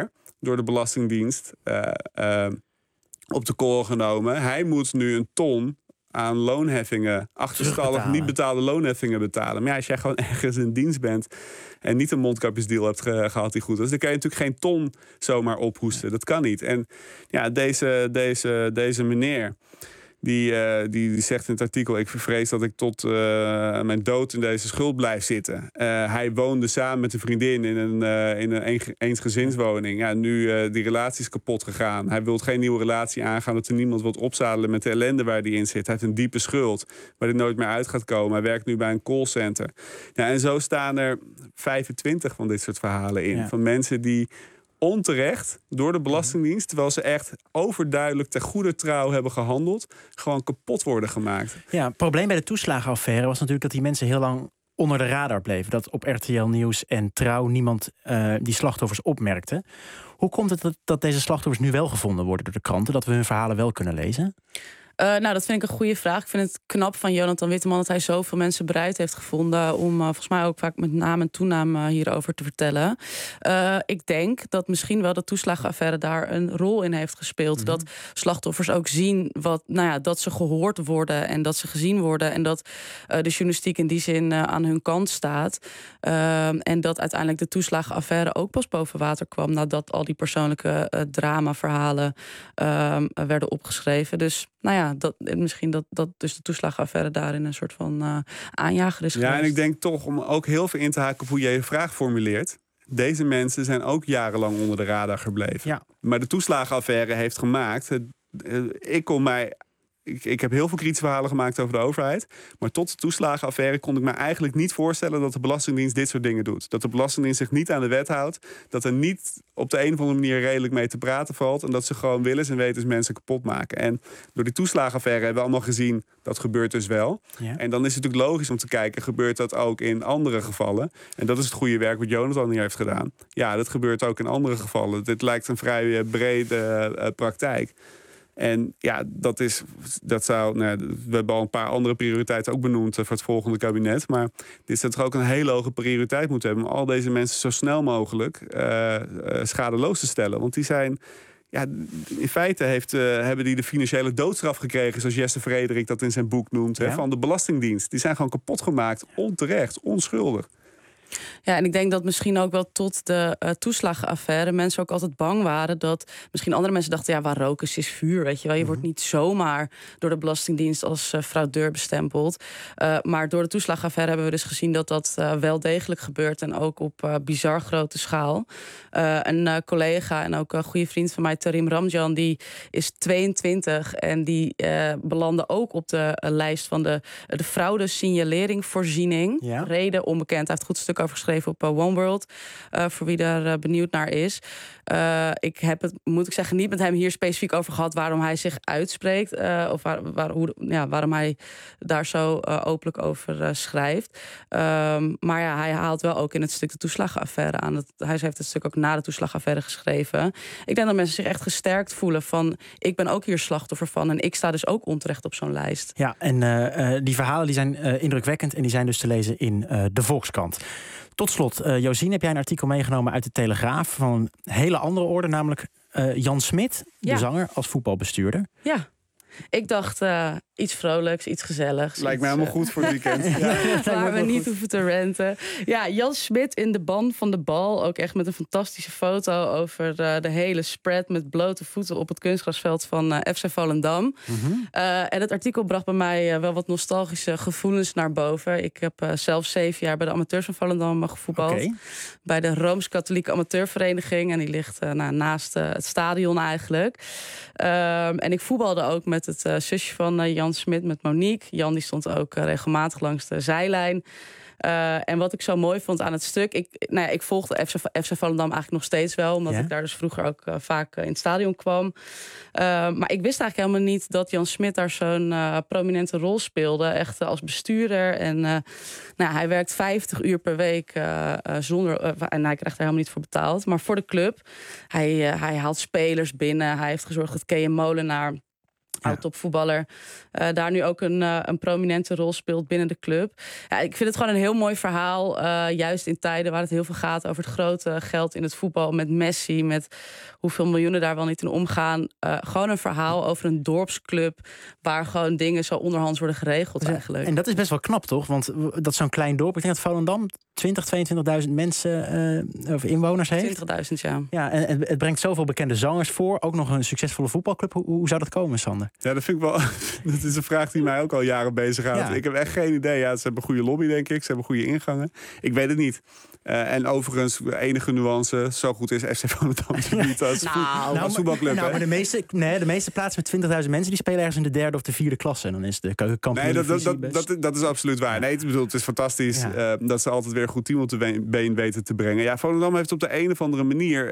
door de Belastingdienst op de korrel genomen. Hij moet nu 1 ton aan loonheffingen, achterstallig niet betaalde loonheffingen betalen. Maar ja, als jij gewoon ergens in dienst bent en niet een mondkapjesdeal hebt gehad die goed is, dan kan je natuurlijk geen ton zomaar ophoesten. Dat kan niet. En ja, deze meneer, die zegt in het artikel: ik vrees dat ik tot mijn dood in deze schuld blijf zitten. Hij woonde samen met een vriendin in een eensgezinswoning. Ja, nu die relatie is kapot gegaan. Hij wil geen nieuwe relatie aangaan, dat er niemand wilt opzadelen met de ellende waar hij in zit. Hij heeft een diepe schuld waar hij nooit meer uit gaat komen. Hij werkt nu bij een callcenter. Ja, en zo staan er 25 van dit soort verhalen in. Ja. Van mensen die onterecht door de Belastingdienst, terwijl ze echt overduidelijk ter goede trouw hebben gehandeld, gewoon kapot worden gemaakt. Ja, het probleem bij de toeslagenaffaire was natuurlijk dat die mensen heel lang onder de radar bleven. Dat op RTL Nieuws en Trouw niemand die slachtoffers opmerkte. Hoe komt het dat deze slachtoffers nu wel gevonden worden door de kranten, dat we hun verhalen wel kunnen lezen? Nou, dat vind ik een goede vraag. Ik vind het knap van Jonathan Witteman dat hij zoveel mensen bereid heeft gevonden om volgens mij ook vaak met naam en toenaam hierover te vertellen. Ik denk dat misschien wel de toeslagenaffaire daar een rol in heeft gespeeld. Mm-hmm. Dat slachtoffers ook zien dat ze gehoord worden en dat ze gezien worden en dat de journalistiek in die zin aan hun kant staat. En dat uiteindelijk de toeslagenaffaire ook pas boven water kwam nadat al die persoonlijke dramaverhalen werden opgeschreven. Dus nou ja, misschien dat dus de toeslagenaffaire daarin een soort van aanjager is geweest. Ja, en ik denk toch, om ook heel veel in te haken op hoe je je vraag formuleert, deze mensen zijn ook jarenlang onder de radar gebleven. Ja. Maar de toeslagenaffaire heeft gemaakt, ik heb heel veel kritische verhalen gemaakt over de overheid. Maar tot de toeslagenaffaire kon ik me eigenlijk niet voorstellen dat de Belastingdienst dit soort dingen doet. Dat de Belastingdienst zich niet aan de wet houdt. Dat er niet op de een of andere manier redelijk mee te praten valt. En dat ze gewoon willens en wetens mensen kapot maken. En door die toeslagenaffaire hebben we allemaal gezien, dat gebeurt dus wel. Ja. En dan is het natuurlijk logisch om te kijken, gebeurt dat ook in andere gevallen? En dat is het goede werk wat Jonathan hier heeft gedaan. Ja, dat gebeurt ook in andere gevallen. Dit lijkt een vrij brede praktijk. En ja, we hebben al een paar andere prioriteiten ook benoemd voor het volgende kabinet. Maar dit zou toch ook een hele hoge prioriteit moeten hebben om al deze mensen zo snel mogelijk schadeloos te stellen. Want die zijn, ja, in feite hebben die de financiële doodstraf gekregen, zoals Jesse Frederik dat in zijn boek noemt, van de Belastingdienst. Die zijn gewoon kapot gemaakt, onterecht, onschuldig. Ja, en ik denk dat misschien ook wel tot de toeslagenaffaire mensen ook altijd bang waren dat misschien andere mensen dachten, ja, waar rook is vuur, weet je wel. Je wordt niet zomaar door de Belastingdienst als fraudeur bestempeld. Maar door de toeslagenaffaire hebben we dus gezien dat dat wel degelijk gebeurt en ook op bizar grote schaal. Een collega en ook een goede vriend van mij, Tarim Ramjan, die is 22 en die belandde ook op de lijst van de fraude-signaleringvoorziening. Ja. Reden onbekend. Hij heeft een goed stuk over geschreven op One World, voor wie daar benieuwd naar is. Ik heb het, moet ik zeggen, niet met hem hier specifiek over gehad waarom hij zich uitspreekt. Of waarom hij daar zo openlijk over schrijft. Maar ja, hij haalt wel ook in het stuk de toeslagenaffaire aan. Hij heeft het stuk ook na de toeslagenaffaire geschreven. Ik denk dat mensen zich echt gesterkt voelen van, ik ben ook hier slachtoffer van en ik sta dus ook onterecht op zo'n lijst. Ja, en die verhalen die zijn indrukwekkend en die zijn dus te lezen in de Volkskrant. Tot slot, Josien, heb jij een artikel meegenomen uit de Telegraaf van een hele andere orde, namelijk Jan Smit, de zanger, als voetbalbestuurder. Ja, ik dacht iets vrolijks, iets gezelligs. Lijkt me helemaal goed voor het weekend. Waar we niet hoeven te renten. Ja, Jan Smit in de ban van de bal. Ook echt met een fantastische foto over de hele spread met blote voeten op het kunstgrasveld van FC Volendam. Mm-hmm. En het artikel bracht bij mij wel wat nostalgische gevoelens naar boven. Ik heb zelf 7 jaar bij de amateurs van Volendam gevoetbald. Okay. Bij de Rooms-Katholieke Amateurvereniging. En die ligt naast het stadion eigenlijk. En ik voetbalde ook met het zusje van Jan Smit, met Monique. Jan die stond ook regelmatig langs de zijlijn. En wat ik zo mooi vond aan het stuk, ik volgde FC Volendam eigenlijk nog steeds wel, omdat ik daar dus vroeger ook vaak in het stadion kwam. Maar ik wist eigenlijk helemaal niet dat Jan Smit daar zo'n prominente rol speelde, echt als bestuurder. En hij werkt 50 uur per week zonder, en hij krijgt er helemaal niet voor betaald, maar voor de club. Hij haalt spelers binnen. Hij heeft gezorgd dat Kees Molenaar oud-topvoetballer, daar nu ook een prominente rol speelt binnen de club. Ja, ik vind het gewoon een heel mooi verhaal. Juist in tijden waar het heel veel gaat over het grote geld in het voetbal. Met Messi, met hoeveel miljoenen daar wel niet in omgaan. Gewoon een verhaal over een dorpsclub waar gewoon dingen zo onderhands worden geregeld eigenlijk. En dat is best wel knap, toch? Want dat is zo'n klein dorp. Ik denk dat Volendam 22.000 mensen of inwoners heeft. 20.000, ja. Ja, en het brengt zoveel bekende zangers voor. Ook nog een succesvolle voetbalclub. Hoe zou dat komen, Sander? Ja, dat vind ik wel. Dat is een vraag die mij ook al jaren bezighoudt. Ja. Ik heb echt geen idee. Ja, ze hebben een goede lobby, denk ik. Ze hebben goede ingangen. Ik weet het niet. En overigens, enige nuance, zo goed is FC Volendam niet als voetbalclub. Maar de meeste plaatsen met 20.000 mensen die spelen ergens in de 3e of de 4e klasse. En dan is de kampioen. Dat is absoluut waar. Nee, ik bedoel, het is fantastisch dat ze altijd weer een goed team op de been weten te brengen. Ja, Volendam heeft op de een of andere manier...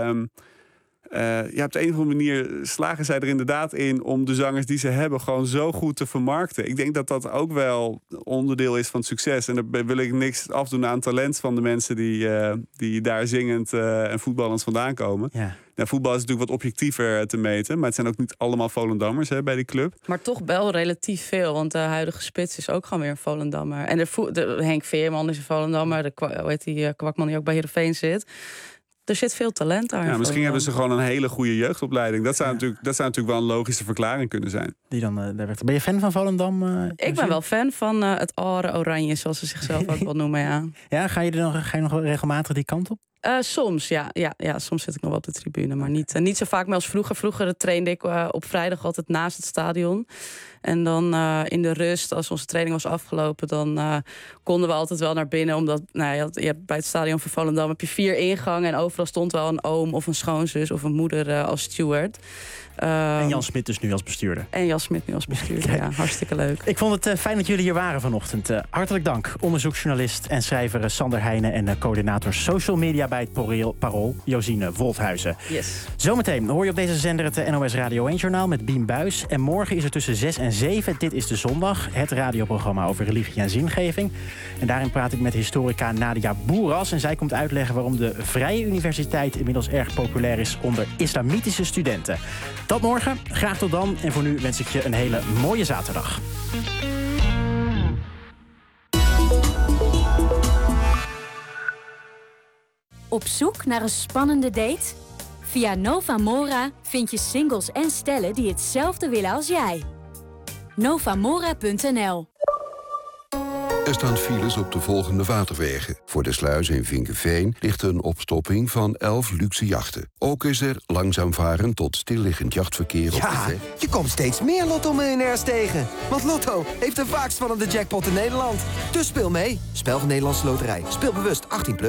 op de een of andere manier slagen zij er inderdaad in om de zangers die ze hebben gewoon zo goed te vermarkten. Ik denk dat dat ook wel onderdeel is van het succes. En daar wil ik niks afdoen aan talent van de mensen die daar zingend en voetballend vandaan komen. Ja. Nou, voetbal is natuurlijk wat objectiever te meten, maar het zijn ook niet allemaal Volendammers bij die club. Maar toch wel relatief veel, want de huidige spits is ook gewoon weer een Volendammer. En de Henk Veerman is een Volendammer, die Kwakman die ook bij Heerenveen zit. Er zit veel talent daar. Ja, misschien hebben ze gewoon een hele goede jeugdopleiding. Dat zou natuurlijk wel een logische verklaring kunnen zijn. Ben je fan van Volendam? Ik ben wel fan van het Aure Oranje, zoals ze zichzelf ook wel noemen. Ja, ga je nog regelmatig die kant op? Soms, ja. Soms zit ik nog wel op de tribune, maar niet zo vaak meer als vroeger. Vroeger trainde ik op vrijdag altijd naast het stadion. En dan in de rust, als onze training was afgelopen, dan konden we altijd wel naar binnen. Omdat je hebt bij het stadion van Volendam heb je 4 ingangen en overal stond wel een oom of een schoonzus of een moeder als steward. En Jan Smit dus nu als bestuurder. Ja, hartstikke leuk. Ik vond het fijn dat jullie hier waren vanochtend. Hartelijk dank, onderzoeksjournalist en schrijver Sander Heijnen en coördinator social media bij het Parool, Josine Wolthuizen. Yes. Zometeen hoor je op deze zender het NOS Radio 1-journaal met Bien Buijs. En morgen is er tussen 6 en 7, Dit is de Zondag, het radioprogramma over religie en zingeving. En daarin praat ik met historica Nadia Boeras. En zij komt uitleggen waarom de Vrije Universiteit inmiddels erg populair is onder islamitische studenten. Dat morgen. Graag tot dan. En voor nu wens ik je een hele mooie zaterdag. Op zoek naar een spannende date? Via Novamora vind je singles en stellen die hetzelfde willen als jij. Novamora.nl. Er staan files op de volgende waterwegen. Voor de sluis in Vinkeveen ligt een opstopping van 11 luxe jachten. Ook is er langzaam varen tot stilliggend jachtverkeer op de weg. Je komt steeds meer Lotto-miljonairs tegen. Want Lotto heeft de vaakst vallende jackpot in Nederland. Dus speel mee. Spel van Nederlandse Loterij. Speel bewust 18+.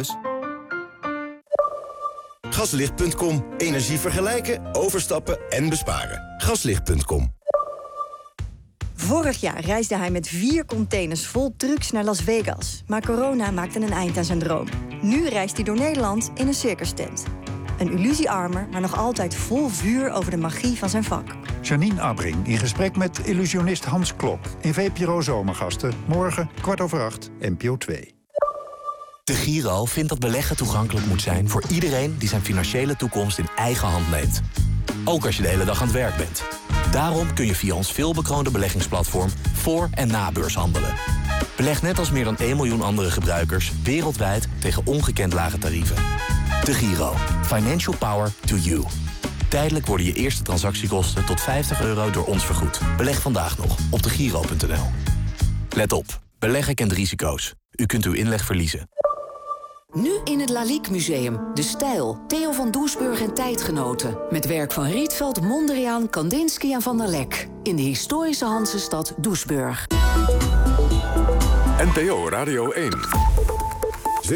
Gaslicht.com. Energie vergelijken, overstappen en besparen. Gaslicht.com. Vorig jaar reisde hij met 4 containers vol trucks naar Las Vegas. Maar corona maakte een eind aan zijn droom. Nu reist hij door Nederland in een circustent. Een illusiearmer, maar nog altijd vol vuur over de magie van zijn vak. Janine Abbring in gesprek met illusionist Hans Klok. In VPRO Zomergasten. Morgen 7:15, NPO 2. De Giro vindt dat beleggen toegankelijk moet zijn voor iedereen die zijn financiële toekomst in eigen hand neemt. Ook als je de hele dag aan het werk bent. Daarom kun je via ons veelbekroonde beleggingsplatform voor- en na-beurs handelen. Beleg net als meer dan 1 miljoen andere gebruikers wereldwijd tegen ongekend lage tarieven. De Giro. Financial power to you. Tijdelijk worden je eerste transactiekosten tot €50 door ons vergoed. Beleg vandaag nog op degiro.nl. Let op. Beleggen kent risico's. U kunt uw inleg verliezen. Nu in het Lalique Museum. De Stijl. Theo van Doesburg en tijdgenoten. Met werk van Rietveld, Mondriaan, Kandinsky en Van der Lek. In de historische Hansestad Doesburg. NPO Radio 1.